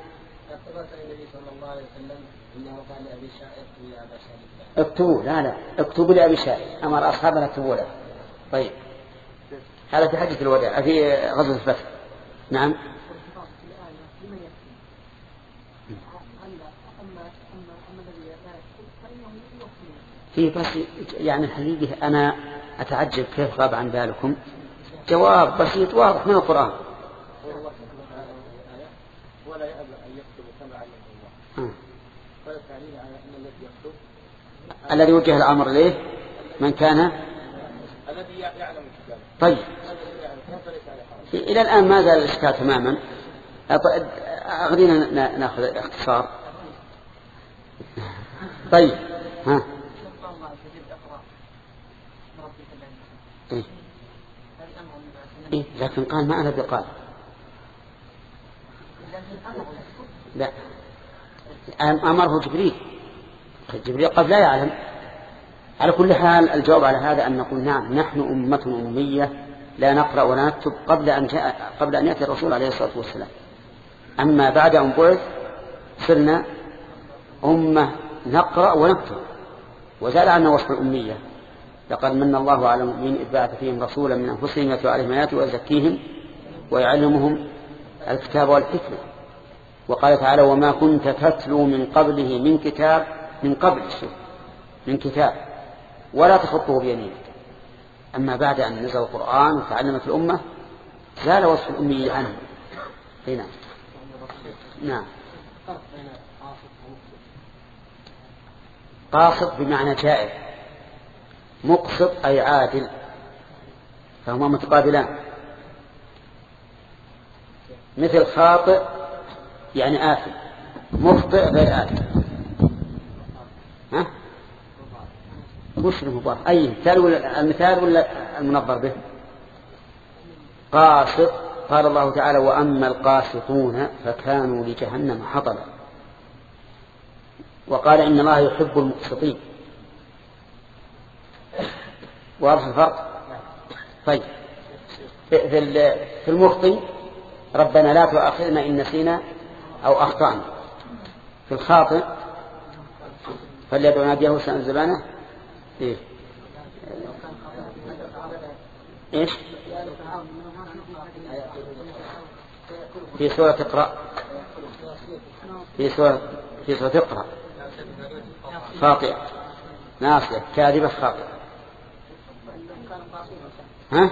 اكتبوا. لا لا اكتبوا لأبي شائر، أمر أصحابنا اكتبوا له. طيب هذا في حجة الوداع في غزوة الفتح. نعم. في بس يعني الحقيقة أنا أتعجب كيف غاب عن بالكم جواب بسيط واضح من القرآن. ولا يأبى أن يكتب كما علمه الله. ولا تعليل على أن الذي يكتب الذي وجه الأمر إليه من كان الذي يعلم الكتاب. طيب إلى الآن ما زال الإشكال تماما. أغدينا نأخذ اختصار. طيب ها إيه؟ إيه؟ لكن قال ما أنا بقال. لا أمره جبريل. جبريل قد لا يعلم. على كل حال الجواب على هذا أن نقول نعم نحن أمة أمية لا نقرأ ولا نكتب قبل أن جاء قبل أن يأتي الرسول عليه الصلاة والسلام. أما بعد أن بعث صرنا أمة نقرأ ونكتب وزال عنا وصف الأمية. لقد من الله على المؤمنين إذ بعث فيهم رسولا من أنفسهم يتلو عليهم آياته ويزكيهم ويعلمهم الكتاب والحكمة. وقال تعالى وما كنت تتلو من قبله من كتاب من قبل من كتاب ولا تخطه بيمينك. أما بعد أن نزل القرآن وتعلمت الأمة زال وصف الأمية عنه. هنا نعم. قاصد بمعنى جائر، مقصد أي عادل، فهما متقابلان. مثل خاطئ يعني آثم، مخطئ غير آثم. ها؟ وش المضاف؟ أي مثال ولا المثال ولا المنظر به؟ قاصد. قال الله تعالى وأما القاسطون فكانوا لجهنم حطبا. وقال إن الله يحب المقسطين. واضح الفرق؟ طيب في المخطئ ربنا لا تؤاخذنا إن نسينا أو أخطأنا. في الخاطئ فليدعو ناديه سنزبانه. إيه؟ إيش؟ في سورة اقرأ في سورة في سورة اقرأ خاطئة ناصية كاذبة خاطئة. ها؟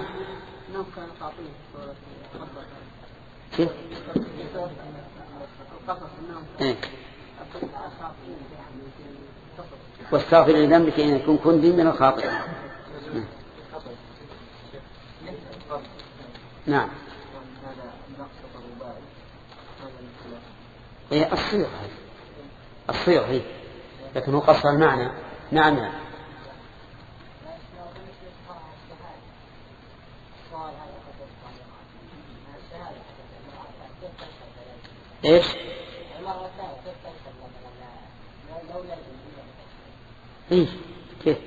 كيف؟ إيه؟ واستغفر لذنبك إن يكون كنت من الخاطئين. نعم. إيه الصيغة الصيغة هي لكن هو قصر المعنى. نعم نعم. ايش؟ ايه كيف؟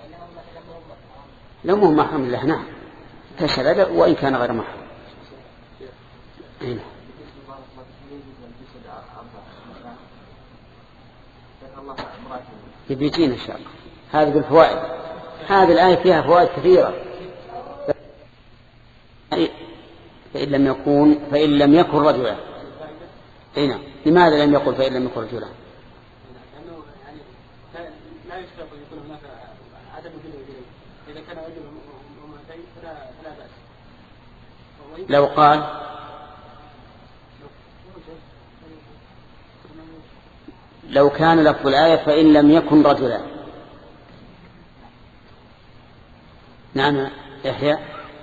لو مو محرم له نعم تشهد وإن كان غير محرم. إيه؟ يبيجين إن شاء الله. هذه الفوائد، هذه الآية فيها فوائد كثيرة. فإن لم يكون فإن لم يكن رجلا. هنا لماذا لم يقل فإن لم يكن رجلا؟ لأنه يعني لا يشترط أن يكون هناك عدم وجود إذا كان رجل وامرأتين فلا فلا بأس. لو قال لو كان لفظ الآية فإن لم يكن رجلا. نعم يحيى.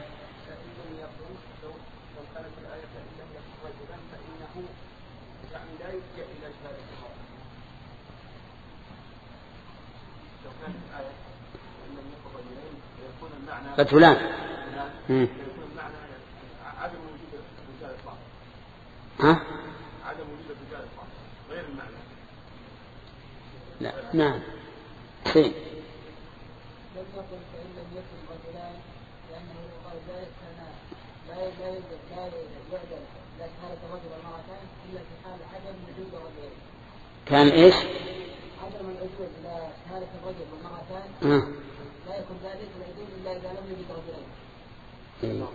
رجلان. ها؟ عدم وجود الرجال الإطلاق غير المعنى. لا نعم شيء. لم يقل فإن لم يكن رجلان لأنه لو قال ذلك كان لا لا يوجد لا يعدل لا شهادة الرجل والمرأتان إلا في حال عدم وجود الرجلين. كان إيش؟ عدم العدول إلى شهادة الرجل والمرأتان آه. لا يكون ذلك العدول إلا إذا لم يوجد رجلين. إيه.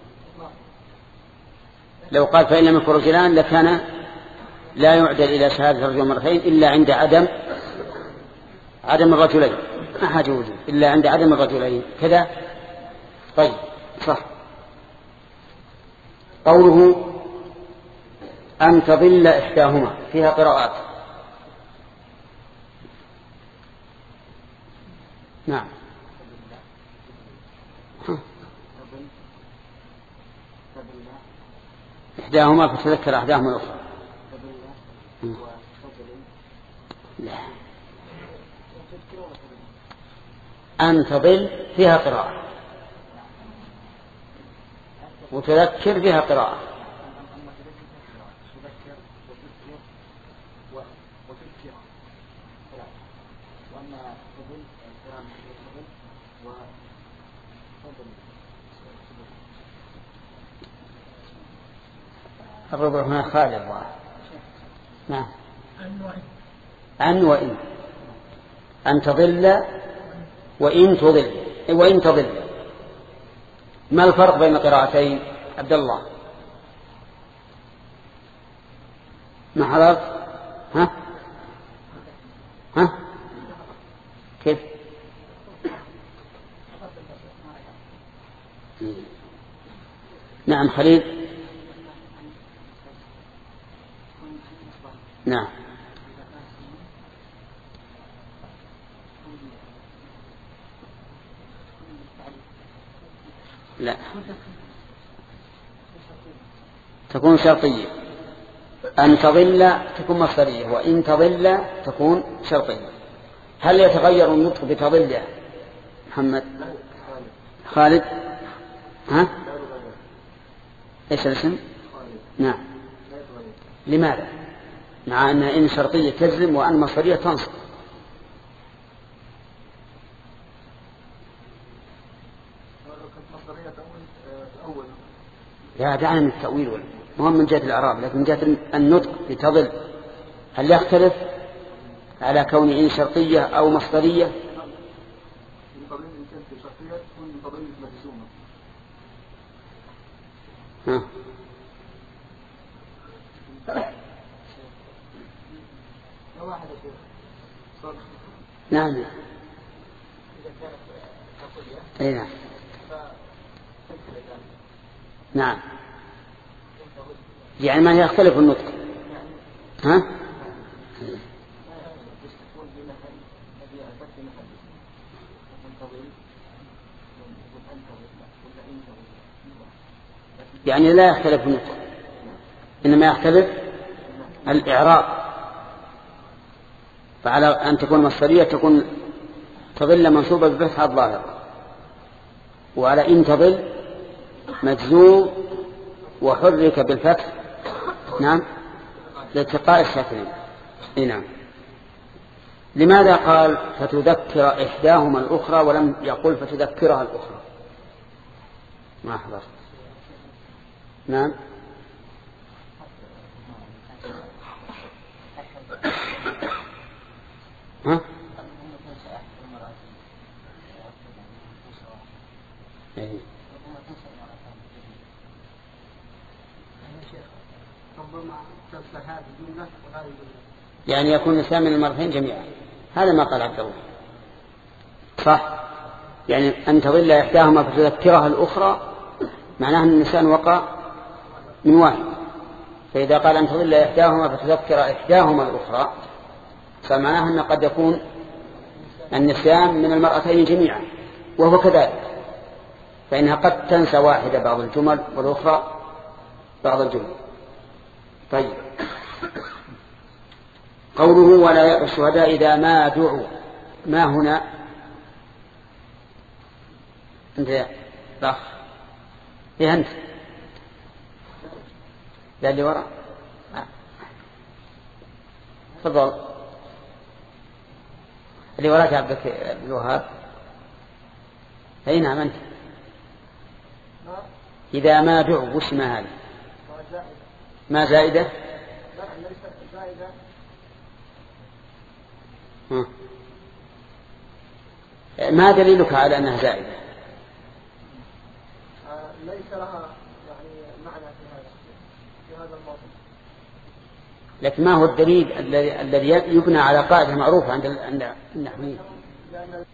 لو قال فإن لم يكن رجلان لكان لا يعدل إلى شهادة الرجل مرتين إلا عند عدم عدم الرجلين. ما حاجة وجود إلا عند عدم الرجلين كذا. طيب صح. قوله أن تضل إحداهما فيها قراءات. نعم إحداهما فتذكر أحداهما الأخرى. لا أن تضل فيها قراءة وتذكر فيها قراءة. الربع هنا خالد الله. نعم أن وإن أن تضل وإن تضل وإن تضل. ما الفرق بين قراءتين عبد الله؟ ما حضرت؟ ها ها كيف؟ نعم خليل. نعم لا تكون شرطية. أن تضل تكون مصدرية وإن تضل تكون شرطية. هل يتغير النطق بتضل يا محمد؟ خالد ها إيش الاسم؟ نعم لماذا؟ مع أن إن شرطية تجزم وأن مصدرية تنصب. لا دعنا من التأويل مهم من جهة الإعراب لكن من جهة النطق بتضل هل يختلف على كون إن شرطية أو مصدرية؟ ها نعم أي نعم نعم يعني ما يختلف النطق. ها يعني لا يختلف النطق إنما يختلف الإعراب. فعلى أن تكون مصدرية تكون تظل منصوبة بفتحة الظاهر، وعلى إن تظل مجزوم وحرك بالفتح نعم لالتقاء الساكنين. نعم. لماذا قال فتذكر إحداهما الأخرى ولم يقل فتذكرها الأخرى؟ ما أحضر. نعم. ها؟ يعني يكون الإنسان من المرتين جميعا، هذا ما قال عبد الله صح. يعني أن تظل إحداهما فتذكرها الأخرى معناه أن الإنسان وقع من واحد، فإذا قال أن تظل إحداهما فتذكر إحداهما الأخرى فمعناه أن قد يكون النسيان من المرأتين جميعا، وهو كذلك، فإنها قد تنسى واحدة بعض الجمل والأخرى بعض الجمل. طيب، قوله ولا يأبى الشهداء إذا ما دعوا، ما هنا أنت يا ضخ إيه أنت لا اللي وراء تفضل اللي وراك عبد الوهاب. أي نعم أنت. إذا ما دعوا وش ما هذا؟ ما زائدة؟ ما دليلك على أنها زائدة؟ ليس لها يعني معنى في هذا في هذا الموضوع. لكن ما هو الدليل الذي الذي يبنى على قاعدة معروفة عند النحويين؟